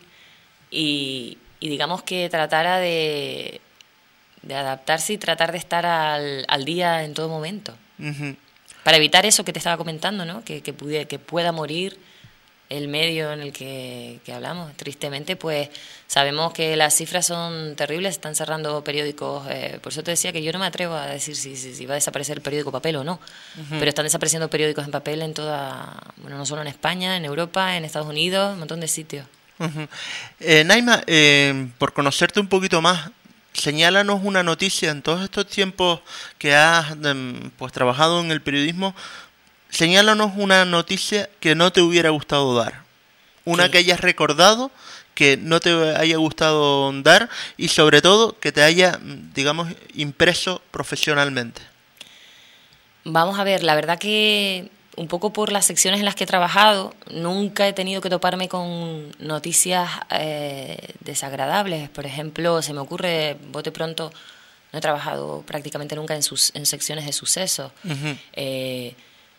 Y, y digamos que tratara de, de adaptarse y tratar de estar al, al día en todo momento. Uh-huh. Para evitar eso que te estaba comentando, ¿no? Que, que, pudiera, que pueda morir el medio en el que, que hablamos. Tristemente, pues sabemos que las cifras son terribles, están cerrando periódicos. Eh, por eso te decía que yo no me atrevo a decir si, si, si va a desaparecer el periódico papel o no. Uh-huh. Pero están desapareciendo periódicos en papel en toda, bueno, no solo en España, en Europa, en Estados Unidos, un montón de sitios. Uh-huh. eh, Naima, eh, por conocerte un poquito más, señálanos una noticia en todos estos tiempos que has pues trabajado en el periodismo. Señálanos una noticia que no te hubiera gustado dar. Una ¿Qué? Que hayas recordado, que no te haya gustado dar y sobre todo que te haya, digamos, impreso profesionalmente. Vamos a ver, la verdad que un poco por las secciones en las que he trabajado, nunca he tenido que toparme con noticias eh, desagradables. Por ejemplo, se me ocurre, bote pronto, no he trabajado prácticamente nunca en, sus, en secciones de sucesos. Uh-huh. Eh,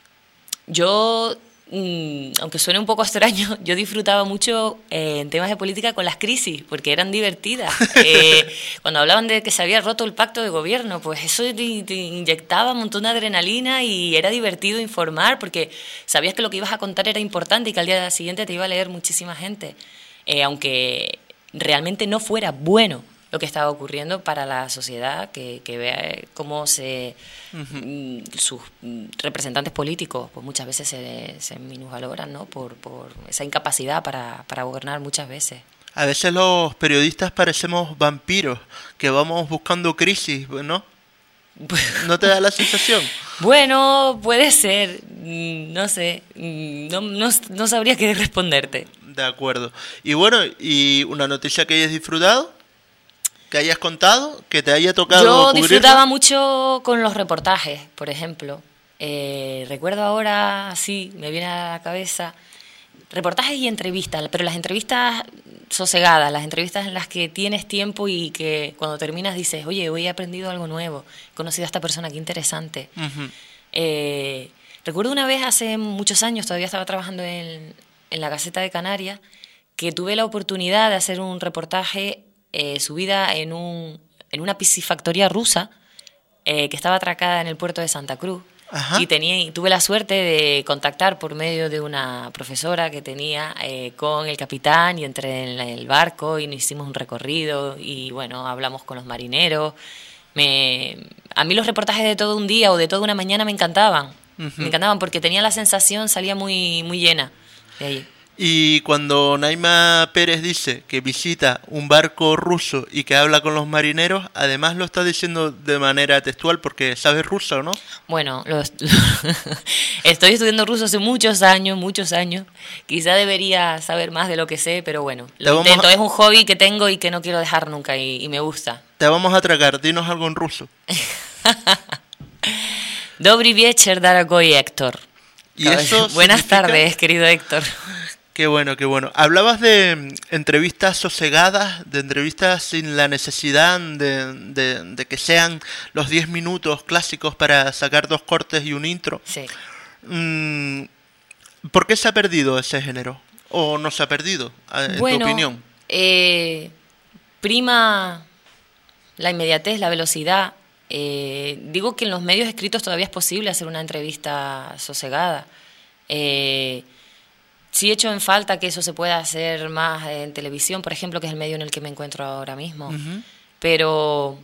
Yo, mmm, aunque suene un poco extraño, yo disfrutaba mucho eh, en temas de política con las crisis, porque eran divertidas. Eh, cuando hablaban de que se había roto el pacto de gobierno, pues eso te, te inyectaba un montón de adrenalina y era divertido informar, porque sabías que lo que ibas a contar era importante y que al día siguiente te iba a leer muchísima gente. Eh, aunque realmente no fuera bueno lo que estaba ocurriendo para la sociedad, que, que vea cómo se uh-huh. sus representantes políticos pues muchas veces se, se minusvaloran, ¿no? por, por esa incapacidad para, para gobernar muchas veces. A veces los periodistas parecemos vampiros, que vamos buscando crisis, ¿no? ¿No te da la sensación? Bueno, puede ser, no sé, no, no, no sabría qué responderte. De acuerdo. Y bueno, ¿y una noticia que hayas disfrutado? ¿Que hayas contado? ¿Que te haya tocado Yo cubrirlo? Disfrutaba mucho con los reportajes, por ejemplo. Eh, recuerdo ahora, sí, me viene a la cabeza, reportajes y entrevistas, pero las entrevistas sosegadas, las entrevistas en las que tienes tiempo y que cuando terminas dices, oye, hoy he aprendido algo nuevo, he conocido a esta persona, qué interesante. Uh-huh. Eh, recuerdo una vez, hace muchos años, todavía estaba trabajando en, en la Gaceta de Canarias, que tuve la oportunidad de hacer un reportaje Eh, subida en, un, en una piscifactoría rusa eh, que estaba atracada en el puerto de Santa Cruz. Ajá. Y tenía, tuve la suerte de contactar por medio de una profesora que tenía eh, con el capitán y entré en el barco y nos hicimos un recorrido y bueno, hablamos con los marineros. Me, a mí los reportajes de todo un día o de toda una mañana me encantaban. Uh-huh. Me encantaban porque tenía la sensación, salía muy, muy llena de ahí. Y cuando Naima Pérez dice que visita un barco ruso y que habla con los marineros, además lo está diciendo de manera textual porque sabes ruso, ¿no? Bueno, lo, estoy estudiando ruso hace muchos años, muchos años. Quizá debería saber más de lo que sé, pero bueno, lo intento. A... Es un hobby que tengo y que no quiero dejar nunca y, y me gusta. Te vamos a atracar, dinos algo en ruso. Dobry вечер, дорогой Héctor. ¿Y eso Buenas significa? tardes, querido Héctor. Qué bueno, qué bueno. Hablabas de entrevistas sosegadas, de entrevistas sin la necesidad de, de, de que sean los diez minutos clásicos para sacar dos cortes y un intro. Sí. Mm, ¿por qué se ha perdido ese género? ¿O no se ha perdido, en bueno, tu opinión? Eh, prima la inmediatez, la velocidad. Eh, digo que en los medios escritos todavía es posible hacer una entrevista sosegada. Eh... Sí echo en falta que eso se pueda hacer más en televisión, por ejemplo, que es el medio en el que me encuentro ahora mismo. Uh-huh. Pero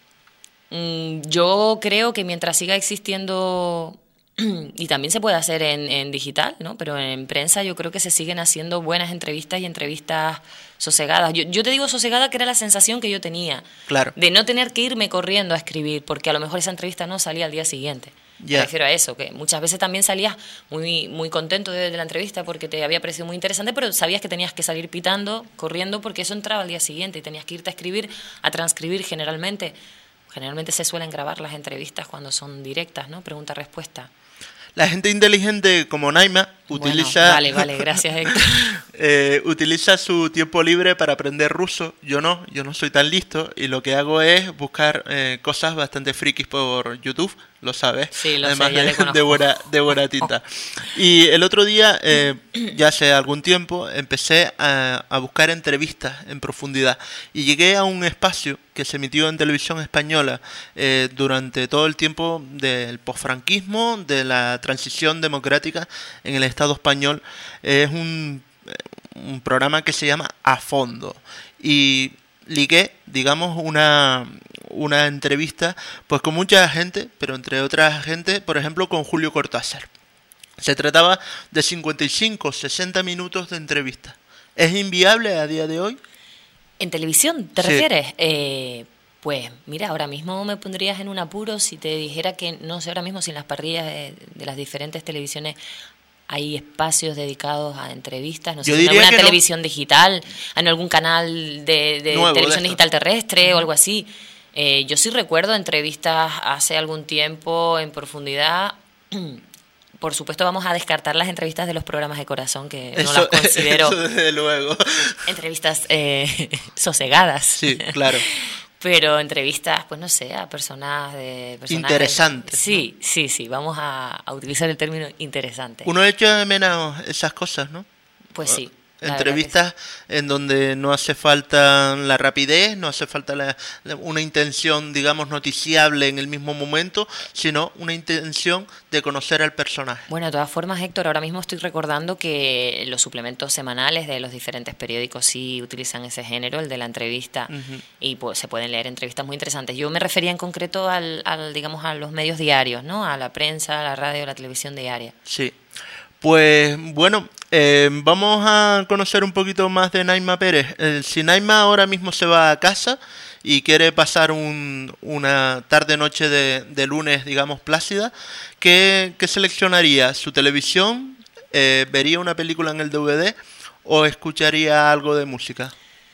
mmm, yo creo que mientras siga existiendo, y también se puede hacer en, en digital, ¿no? Pero en prensa yo creo que se siguen haciendo buenas entrevistas y entrevistas sosegadas. Yo, yo te digo sosegada, que era la sensación que yo tenía. Claro. De no tener que irme corriendo a escribir, porque a lo mejor esa entrevista no salía al día siguiente. Yeah. Me refiero a eso, que muchas veces también salías muy, muy contento de, de la entrevista porque te había parecido muy interesante, pero sabías que tenías que salir pitando, corriendo, porque eso entraba al día siguiente y tenías que irte a escribir, a transcribir generalmente. Generalmente se suelen grabar las entrevistas cuando son directas, ¿no? Pregunta-respuesta. La gente inteligente como Naima utiliza, bueno, vale, vale, gracias, Héctor. eh, utiliza su tiempo libre para aprender ruso. Yo no, yo no soy tan listo y lo que hago es buscar eh, cosas bastante frikis por YouTube, lo sabes. Sí, lo Además sé, ya de, le conozco. de buena, de buena tinta. Y el otro día, eh, ya hace algún tiempo, empecé a, a buscar entrevistas en profundidad y llegué a un espacio que se emitió en televisión española eh, durante todo el tiempo del posfranquismo, de la transición democrática en el Estado español. Es un, un programa que se llama A Fondo y ligué, digamos, una, una entrevista pues con mucha gente, pero entre otras gente, por ejemplo, con Julio Cortázar. Se trataba de cincuenta y cinco, sesenta minutos de entrevista. ¿Es inviable a día de hoy? ¿En televisión te sí. refieres? Eh, pues mira, ahora mismo me pondrías en un apuro si te dijera que, no sé ahora mismo si en las parrillas de, de las diferentes televisiones hay espacios dedicados a entrevistas, no sé, en alguna televisión no. digital, en algún canal de, de Nuevo, televisión de digital terrestre uh-huh. o algo así. Eh, yo sí recuerdo entrevistas hace algún tiempo en profundidad. Por supuesto vamos a descartar las entrevistas de los programas de corazón, que eso, no las considero eso desde luego. entrevistas eh, sosegadas. Sí, claro. Pero entrevistas, pues no sé, a personas de... personajes interesantes. Sí, ¿no? sí, sí, vamos a, a utilizar el término interesante. Uno echa de menos esas cosas, ¿no? Pues sí. Entrevistas en donde no hace falta la rapidez, no hace falta la, una intención, digamos, noticiable en el mismo momento, sino una intención de conocer al personaje. Bueno, de todas formas, Héctor, ahora mismo estoy recordando que los suplementos semanales de los diferentes periódicos sí utilizan ese género, el de la entrevista, uh-huh. y pues se pueden leer entrevistas muy interesantes. Yo me refería en concreto al, al, digamos, a los medios diarios, ¿no? A la prensa, a la radio, a la televisión diaria. Sí. Pues bueno, eh, vamos a conocer un poquito más de Naima Pérez. Eh, si Naima ahora mismo se va a casa y quiere pasar un, una tarde-noche de, de lunes, digamos, plácida, ¿qué, qué seleccionaría? ¿Su televisión? Eh, ¿Vería una película en el D V D? ¿O escucharía algo de música?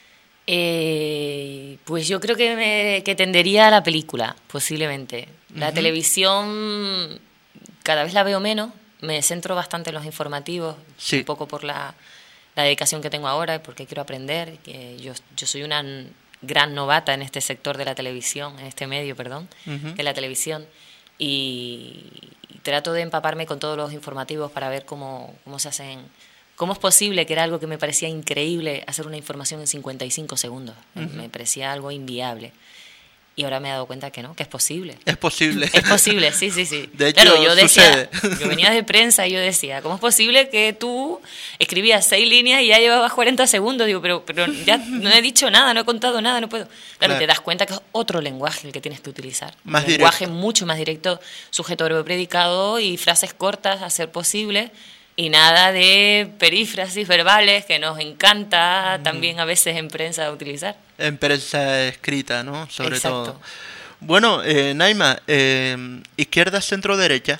Eh, pues yo creo que, me, que tendería a la película, posiblemente. La uh-huh. televisión cada vez la veo menos. Me centro bastante en los informativos, sí. un poco por la, la dedicación que tengo ahora y porque quiero aprender. Que yo, yo soy una gran novata en este sector de la televisión, en este medio, perdón, uh-huh. de la televisión. Y, y trato de empaparme con todos los informativos para ver cómo, cómo se hacen, cómo es posible, que era algo que me parecía increíble, hacer una información en cincuenta y cinco segundos. Uh-huh. Me parecía algo inviable. Y ahora me he dado cuenta que no, que es posible. Es posible. Es posible, sí, sí, sí. De hecho, claro, yo decía, sucede. Yo venía de prensa y yo decía, ¿cómo es posible que tú escribías seis líneas y ya llevabas cuarenta segundos? Digo, pero, pero ya no he dicho nada, no he contado nada, no puedo. Claro, claro. Te das cuenta que es otro lenguaje el que tienes que utilizar. Más Un directo. lenguaje mucho más directo, sujeto, verbo, predicado y frases cortas a ser posible. Y nada de perífrasis verbales, que nos encanta también a veces en prensa utilizar. En prensa escrita, ¿no? Sobre Exacto. todo. Bueno, eh, Naima, eh, ¿izquierda, centro, derecha?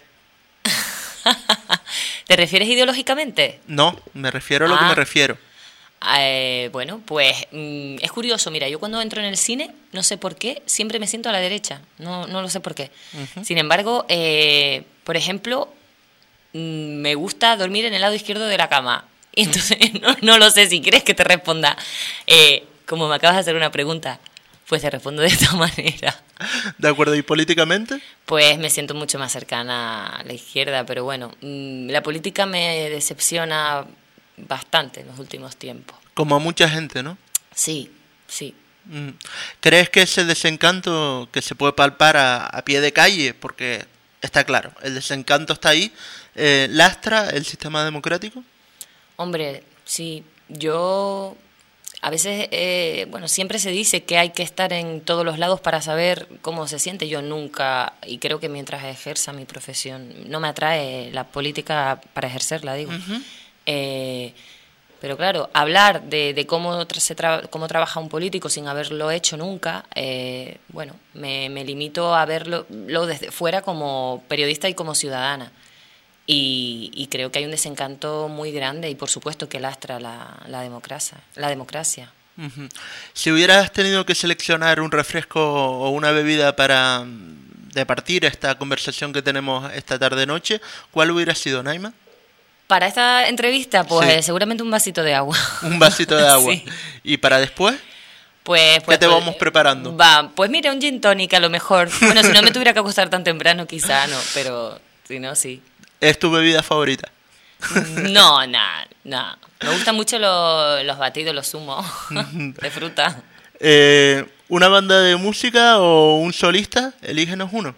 ¿Te refieres ideológicamente? No, me refiero a lo ah. que me refiero. Eh, bueno, pues mm, es curioso. Mira, yo cuando entro en el cine, no sé por qué, siempre me siento a la derecha. No, no lo sé por qué. Uh-huh. Sin embargo, eh, por ejemplo, mm, me gusta dormir en el lado izquierdo de la cama. Entonces, no, no lo sé si quieres que te responda. Eh, como me acabas de hacer una pregunta, pues te respondo de esta manera. ¿De acuerdo? ¿Y políticamente? Pues me siento mucho más cercana a la izquierda, pero bueno, mmm, la política me decepciona bastante en los últimos tiempos. Como a mucha gente, ¿no? Sí, sí. ¿Crees que ese desencanto que se puede palpar a, a pie de calle, porque está claro, el desencanto está ahí, eh, lastra el sistema democrático? Hombre, sí, yo a veces, eh, bueno, siempre se dice que hay que estar en todos los lados para saber cómo se siente. Yo nunca, y creo que mientras ejerza mi profesión, no me atrae la política para ejercerla, digo. Uh-huh. Eh, pero claro, hablar de, de cómo, tra- se tra- cómo trabaja un político sin haberlo hecho nunca, eh, bueno, me, me limito a verlo lo desde fuera como periodista y como ciudadana. Y, y creo que hay un desencanto muy grande y por supuesto que lastra la, la democracia. La democracia. Uh-huh. Si hubieras tenido que seleccionar un refresco o una bebida para departir esta conversación que tenemos esta tarde-noche, ¿cuál hubiera sido, Naima? Para esta entrevista, pues sí. seguramente un vasito de agua. Un vasito de agua. Sí. ¿Y para después? Pues, pues, ¿Qué te pues, vamos preparando? Va, pues mira, un gin tonic a lo mejor. Bueno, si no me tuviera que acostar tan temprano, quizá no, pero si no, sí. ¿Es tu bebida favorita? No, nada, nada. Me gustan mucho lo, los batidos, los zumos de fruta. Eh, ¿Una banda de música o un solista? Elígenos uno.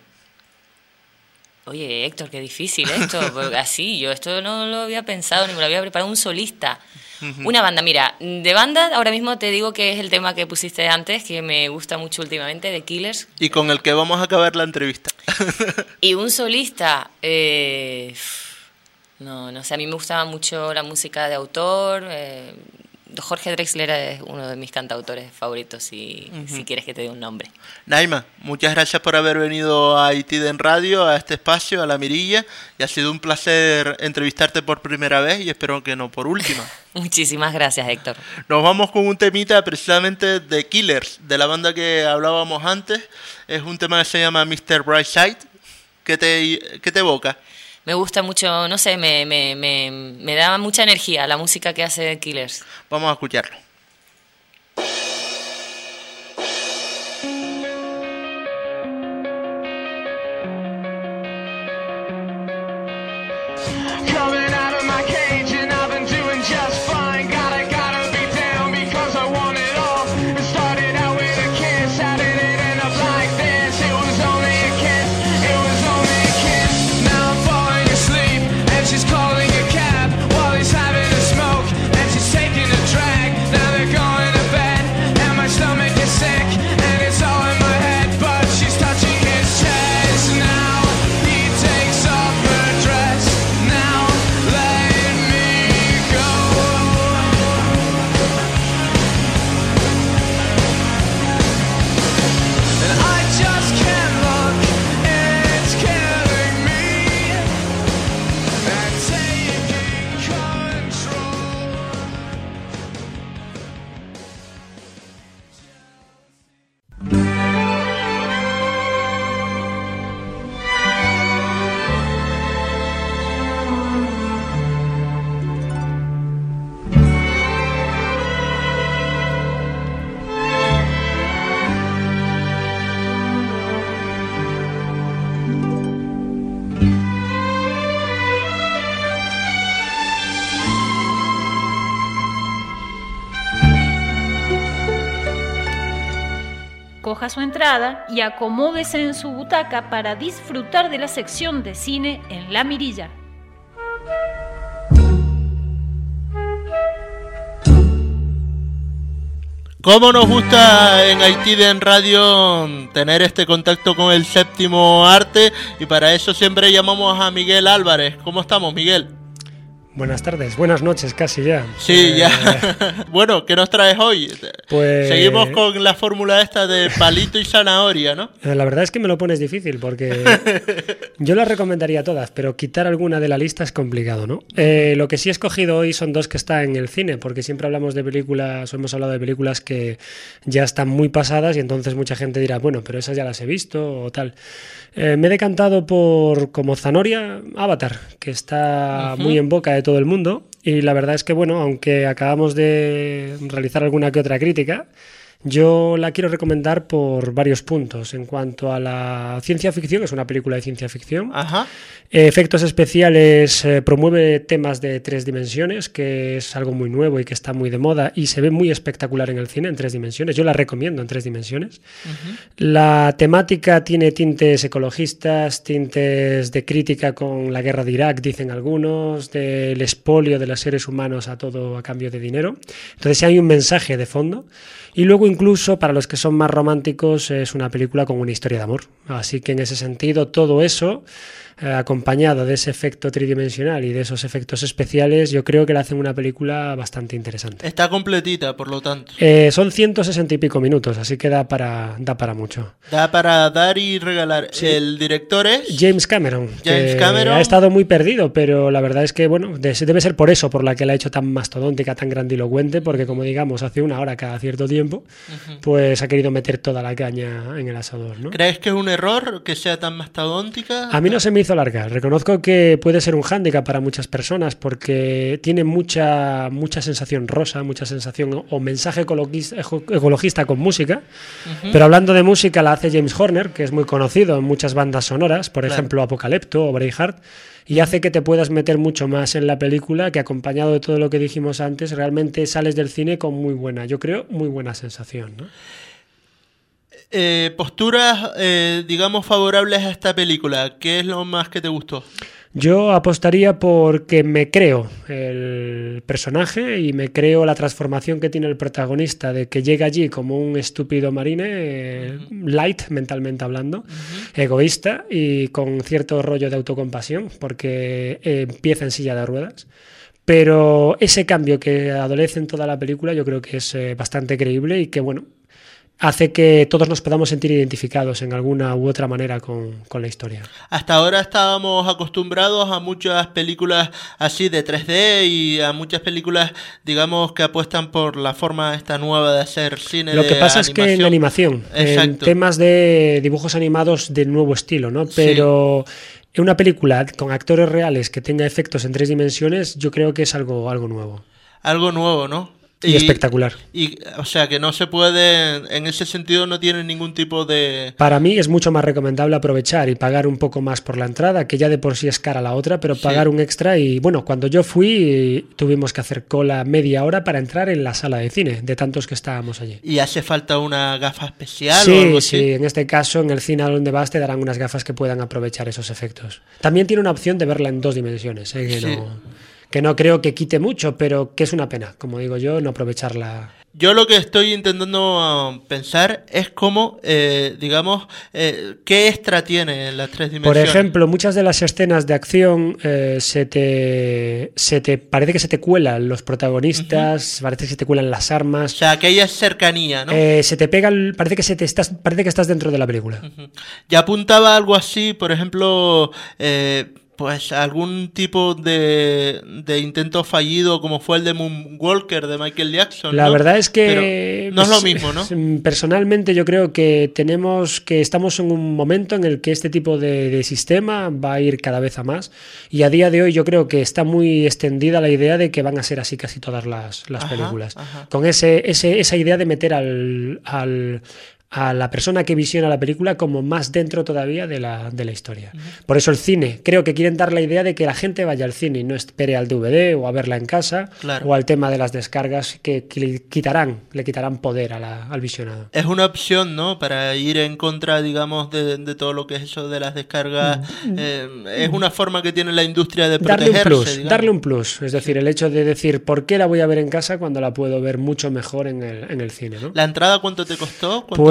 Oye, Héctor, qué difícil esto, porque así, yo esto no lo había pensado, ni me lo había preparado. Un solista. Uh-huh. Una banda, mira, de banda ahora mismo te digo que es el tema que pusiste antes, que me gusta mucho últimamente, de Killers. Y con el que vamos a acabar la entrevista. Y un solista, eh, no, no sé, a mí me gustaba mucho la música de autor. eh, Jorge Drexler es uno de mis cantautores favoritos, si, uh-huh. si quieres que te dé un nombre. Naima, muchas gracias por haber venido a ITIDEN Radio, a este espacio, a La Mirilla, y ha sido un placer entrevistarte por primera vez y espero que no por última. Muchísimas gracias, Héctor. Nos vamos con un temita precisamente de Killers, de la banda que hablábamos antes. Es un tema que se llama mister Brightside. ¿Qué te, qué te evoca? Me gusta mucho, no sé, me, me, me, me da mucha energía la música que hace Killers. Vamos a escucharlo. Coja su entrada y acomódese en su butaca para disfrutar de la sección de cine en La Mirilla. Cómo nos gusta en ITIDEN Radio tener este contacto con el séptimo arte, y para eso siempre llamamos a Miguel Álvarez. ¿Cómo estamos, Miguel? Buenas tardes, buenas noches casi ya. Sí, eh... ya. Bueno, ¿qué nos traes hoy? Pues... Seguimos con la fórmula esta de palito y zanahoria, ¿no? La verdad es que me lo pones difícil porque yo las recomendaría todas, pero quitar alguna de la lista es complicado, ¿no? Eh, lo que sí he escogido hoy son dos que están en el cine, porque siempre hablamos de películas, o hemos hablado de películas que ya están muy pasadas y entonces mucha gente dirá, bueno, pero esas ya las he visto o tal. Eh, me he decantado por, como Zanoria, Avatar, que está uh-huh. muy en boca de todo el mundo, y la verdad es que, bueno, aunque acabamos de realizar alguna que otra crítica, yo la quiero recomendar por varios puntos. En cuanto a la ciencia ficción, es una película de ciencia ficción. Ajá. Efectos especiales, eh, promueve temas de tres dimensiones, que es algo muy nuevo y que está muy de moda y se ve muy espectacular en el cine en tres dimensiones. Yo la recomiendo en tres dimensiones. Uh-huh. La temática tiene tintes ecologistas, tintes de crítica con la guerra de Irak, dicen algunos, del expolio de los seres humanos a todo a cambio de dinero. Entonces hay un mensaje de fondo. Y luego incluso para los que son más románticos es una película con una historia de amor. Así que en ese sentido todo eso, eh, acompañado de ese efecto tridimensional y de esos efectos especiales, yo creo que le hacen una película bastante interesante. Está completita, por lo tanto. Eh, son ciento sesenta y pico minutos, así que da para, da para mucho. Da para dar y regalar. Sí. El director es... James Cameron. James que Cameron. Ha estado muy perdido, pero la verdad es que, bueno, debe ser por eso, por la que la ha hecho tan mastodóntica, tan grandilocuente, porque como digamos, hace una hora cada cierto tiempo, uh-huh. pues ha querido meter toda la caña en el asador, ¿no? ¿Crees que es un error que sea tan mastodóntica? A mí no se me hizo larga. Reconozco que puede ser un hándicap para muchas personas porque tiene mucha, mucha sensación rosa, mucha sensación o mensaje ecologista, ecologista con música, uh-huh. pero hablando de música la hace James Horner, que es muy conocido en muchas bandas sonoras, por claro. ejemplo Apocalypto o Braveheart, y hace que te puedas meter mucho más en la película, que acompañado de todo lo que dijimos antes, realmente sales del cine con muy buena, yo creo, muy buena sensación, ¿no? Eh, posturas, eh, digamos, favorables a esta película. ¿Qué es lo más que te gustó? Yo apostaría porque me creo el personaje y me creo la transformación que tiene el protagonista, de que llega allí como un estúpido marine, eh, uh-huh. light mentalmente hablando, uh-huh. egoísta y con cierto rollo de autocompasión, porque eh, empieza en silla de ruedas. Pero ese cambio que adolece en toda la película yo creo que es eh, bastante creíble y que, bueno, hace que todos nos podamos sentir identificados en alguna u otra manera con, con la historia. Hasta ahora estábamos acostumbrados a muchas películas así de tres D y a muchas películas, digamos, que apuestan por la forma esta nueva de hacer cine. Lo que de pasa animación. Es que en animación, Exacto. en temas de dibujos animados de nuevo estilo, ¿no? Pero... Sí. En una película con actores reales que tenga efectos en tres dimensiones, yo creo que es algo, algo nuevo. Algo nuevo, ¿no? Y, y espectacular. Y, o sea, que no se puede, en ese sentido no tiene ningún tipo de... Para mí es mucho más recomendable aprovechar y pagar un poco más por la entrada, que ya de por sí es cara la otra, pero pagar sí. un extra. Y bueno, cuando yo fui tuvimos que hacer cola media hora para entrar en la sala de cine, de tantos que estábamos allí. ¿Y hace falta una gafa especial sí, o algo así? Sí, en este caso en el cine a donde vas te darán unas gafas que puedan aprovechar esos efectos. También tiene una opción de verla en dos dimensiones, ¿eh? que sí. no... que no creo que quite mucho, pero que es una pena, como digo yo, no aprovecharla. Yo lo que estoy intentando pensar es cómo, eh, digamos, eh, qué extra tiene las tres dimensiones. Por ejemplo, muchas de las escenas de acción eh, se te, se te parece que se te cuelan los protagonistas, uh-huh. parece que se te cuelan las armas. O sea, aquella cercanía, ¿no? Eh, se te pega, el, parece que se te estás, parece que estás dentro de la película. Uh-huh. Ya apuntaba algo así, por ejemplo. Eh, Pues algún tipo de, de intento fallido como fue el de Moonwalker de Michael Jackson. La ¿no? verdad es que Pero no es lo mismo, ¿no? Personalmente yo creo que tenemos que estamos en un momento en el que este tipo de, de sistema va a ir cada vez a más y a día de hoy yo creo que está muy extendida la idea de que van a ser así casi todas las, las ajá, películas. Ajá. Con ese, ese, esa idea de meter al... al a la persona que visiona la película como más dentro todavía de la, de la historia. Uh-huh. Por eso el cine, creo que quieren dar la idea de que la gente vaya al cine y no espere al D V D o a verla en casa, claro. o al tema de las descargas que, que le quitarán, le quitarán poder a la, al visionado. Es una opción, ¿no? Para ir en contra, digamos, de, de todo lo que es eso de las descargas. Uh-huh. Eh, es una forma que tiene la industria de protegerse. Darle un plus, digamos. darle un plus. Es decir, el hecho de decir, ¿por qué la voy a ver en casa cuando la puedo ver mucho mejor en el, en el cine, ¿no? ¿La entrada cuánto te costó? Pues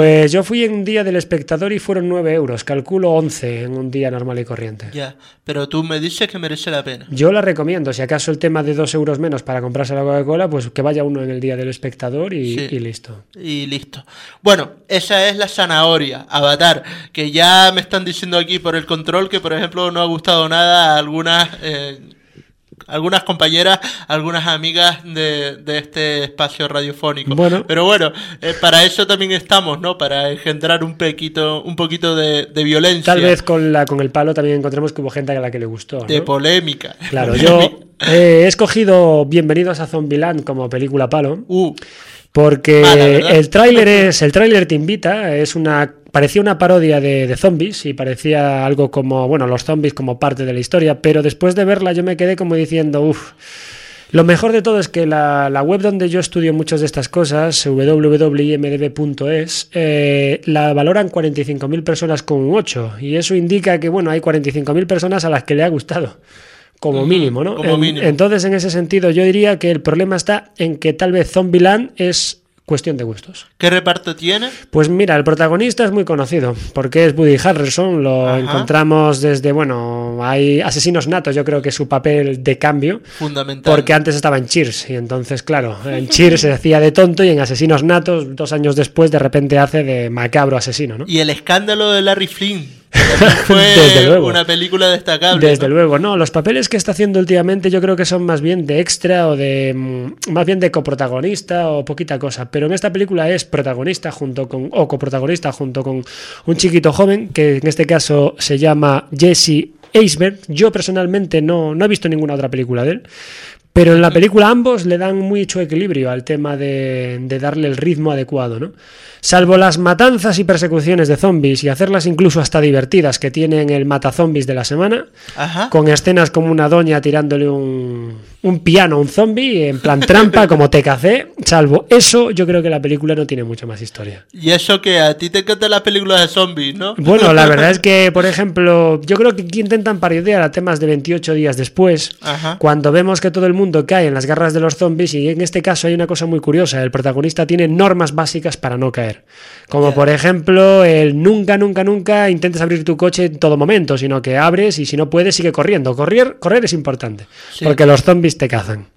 Pues yo fui en un día del espectador y fueron nueve euros, calculo once en un día normal y corriente. Ya, pero tú me dices que merece la pena. Yo la recomiendo, si acaso el tema de dos euros menos para comprarse la Coca-Cola, pues que vaya uno en el día del espectador y, Sí. y listo. Y listo. Bueno, esa es la zanahoria, Avatar, que ya me están diciendo aquí por el control que, por ejemplo, no ha gustado nada a algunas... Eh, algunas compañeras, algunas amigas de, de este espacio radiofónico. Bueno. Pero bueno, eh, para eso también estamos, ¿no? Para engendrar un pequito, un poquito de, de violencia. Tal vez con la con el palo también encontremos que hubo gente a la que le gustó, ¿no? De polémica. Claro, yo eh, he escogido Bienvenidos a Zombieland como película palo. Uh. Porque Mala, ¿verdad? el tráiler es el tráiler te invita, es una parecía una parodia de, de zombies y parecía algo como, bueno, los zombies como parte de la historia, pero después de verla yo me quedé como diciendo, uff, lo mejor de todo es que la, la web donde yo estudio muchas de estas cosas, w w w punto i m d b punto es, eh, la valoran cuarenta y cinco mil personas con un ocho, y eso indica que, bueno, hay cuarenta y cinco mil personas a las que le ha gustado. Como Ujú, mínimo, ¿no? como En- mínimo. Entonces, en ese sentido, yo diría que el problema está en que tal vez Zombieland es cuestión de gustos. ¿Qué reparto tiene? Pues mira, el protagonista es muy conocido, porque es Woody Harrelson, lo Ajá. encontramos desde, bueno, hay Asesinos Natos, yo creo que es su papel de cambio, Fundamental. porque antes estaba en Cheers, y entonces, claro, en Cheers se hacía de tonto y en Asesinos Natos, dos años después, de repente hace de macabro asesino, ¿no? Y el escándalo de Larry Flynn. Fue Desde luego. una película destacable. Desde ¿no? luego, no, los papeles que está haciendo últimamente yo creo que son más bien de extra o de mm, más bien de coprotagonista o poquita cosa, pero en esta película es protagonista junto con o coprotagonista junto con un chiquito joven que en este caso se llama Jesse Eisenberg. Yo personalmente no, no he visto ninguna otra película de él, pero en la película ambos le dan mucho equilibrio al tema de, de darle el ritmo adecuado, ¿no? Salvo las matanzas y persecuciones de zombies y hacerlas incluso hasta divertidas que tienen el matazombies de la semana, Ajá. con escenas como una doña tirándole un, un piano a un zombie en plan trampa como T K C, salvo eso yo creo que la película no tiene mucho más historia. Y eso que a ti te encantan las películas de zombies, ¿no? Bueno, la verdad es que, por ejemplo, yo creo que aquí intentan parodiar a temas de veintiocho días después, Ajá. cuando vemos que todo el mundo cae en las garras de los zombies, y en este caso hay una cosa muy curiosa, el protagonista tiene normas básicas para no caer, como por ejemplo el nunca, nunca, nunca intentes abrir tu coche en todo momento, sino que abres y si no puedes sigue corriendo. Correr, correr es importante, Sí. porque los zombies te cazan.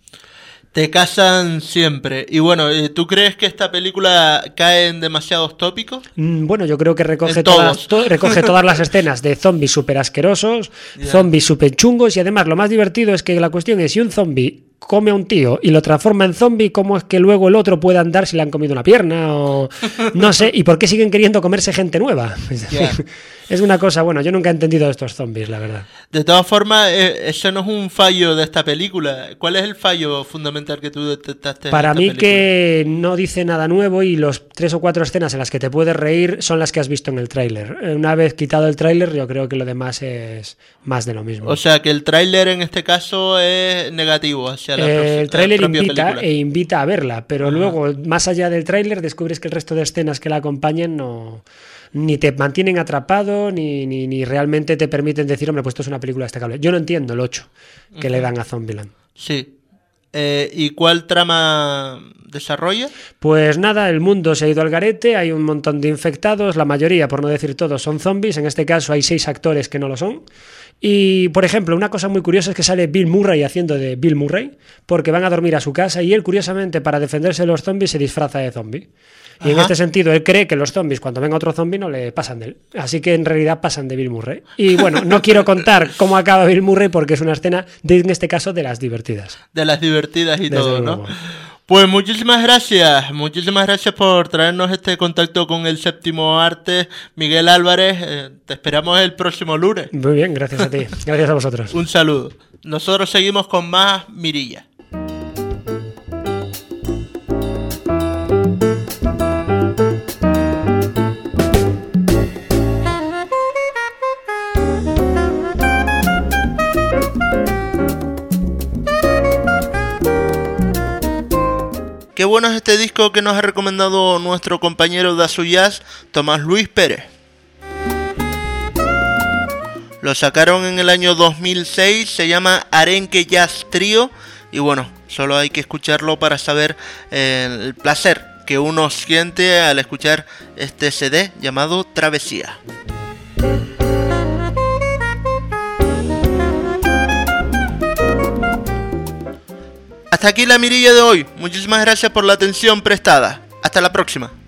Te casan siempre. Y bueno, eh, ¿tú crees que esta película cae en demasiados tópicos? Mm, Bueno, yo creo que recoge En todas, todos. to- recoge todas las escenas de zombies súper asquerosos, Ya. zombies súper chungos, y además lo más divertido es que la cuestión es si un zombie come a un tío y lo transforma en zombie, ¿cómo es que luego el otro puede andar si le han comido una pierna? O no sé, ¿y por qué siguen queriendo comerse gente nueva? Es Ya. decir, es una cosa, bueno, yo nunca he entendido a estos zombies, la verdad. De todas formas, eh, eso no es un fallo de esta película. ¿Cuál es el fallo fundamental que tú detectaste? Para en esta mí película? que no dice nada nuevo y los tres o cuatro escenas en las que te puedes reír son las que has visto en el tráiler. Una vez quitado el tráiler, yo creo que lo demás es más de lo mismo. O sea, que el tráiler en este caso es negativo hacia la, pro- Eh, el la tráiler propia invita película. e invita a verla, pero Ajá. luego, más allá del tráiler, descubres que el resto de escenas que la acompañan no ni te mantienen atrapado, ni, ni, ni realmente te permiten decir, hombre, pues esto es una película destacable. Yo no entiendo el ocho que le dan a Zombieland. Sí. Eh, ¿Y cuál trama desarrolla? Pues nada, el mundo se ha ido al garete, hay un montón de infectados, la mayoría, por no decir todos, son zombies, en este caso hay seis actores que no lo son. Y, por ejemplo, una cosa muy curiosa es que sale Bill Murray haciendo de Bill Murray, porque van a dormir a su casa y él, curiosamente, para defenderse de los zombies, se disfraza de zombie. Y en Ajá. este sentido, él cree que los zombies, cuando venga otro zombie, no le pasan de él. Así que en realidad pasan de Bill Murray. Y bueno, no quiero contar cómo acaba Bill Murray porque es una escena, de, en este caso, de las divertidas. De las divertidas y Desde todo, luego. ¿no? Pues muchísimas gracias, muchísimas gracias por traernos este contacto con el séptimo arte, Miguel Álvarez. Eh, te esperamos el próximo lunes. Muy bien, gracias a ti. Gracias a vosotros. Un saludo. Nosotros seguimos con más Mirilla. Qué bueno es este disco que nos ha recomendado nuestro compañero de Azuyaz, Tomás Luis Pérez. Lo sacaron en el año dos mil seis, se llama Arenque Jazz Trio y bueno, solo hay que escucharlo para saber eh, el placer que uno siente al escuchar este C D llamado Travesía. Hasta aquí la mirilla de hoy. Muchísimas gracias por la atención prestada. Hasta la próxima.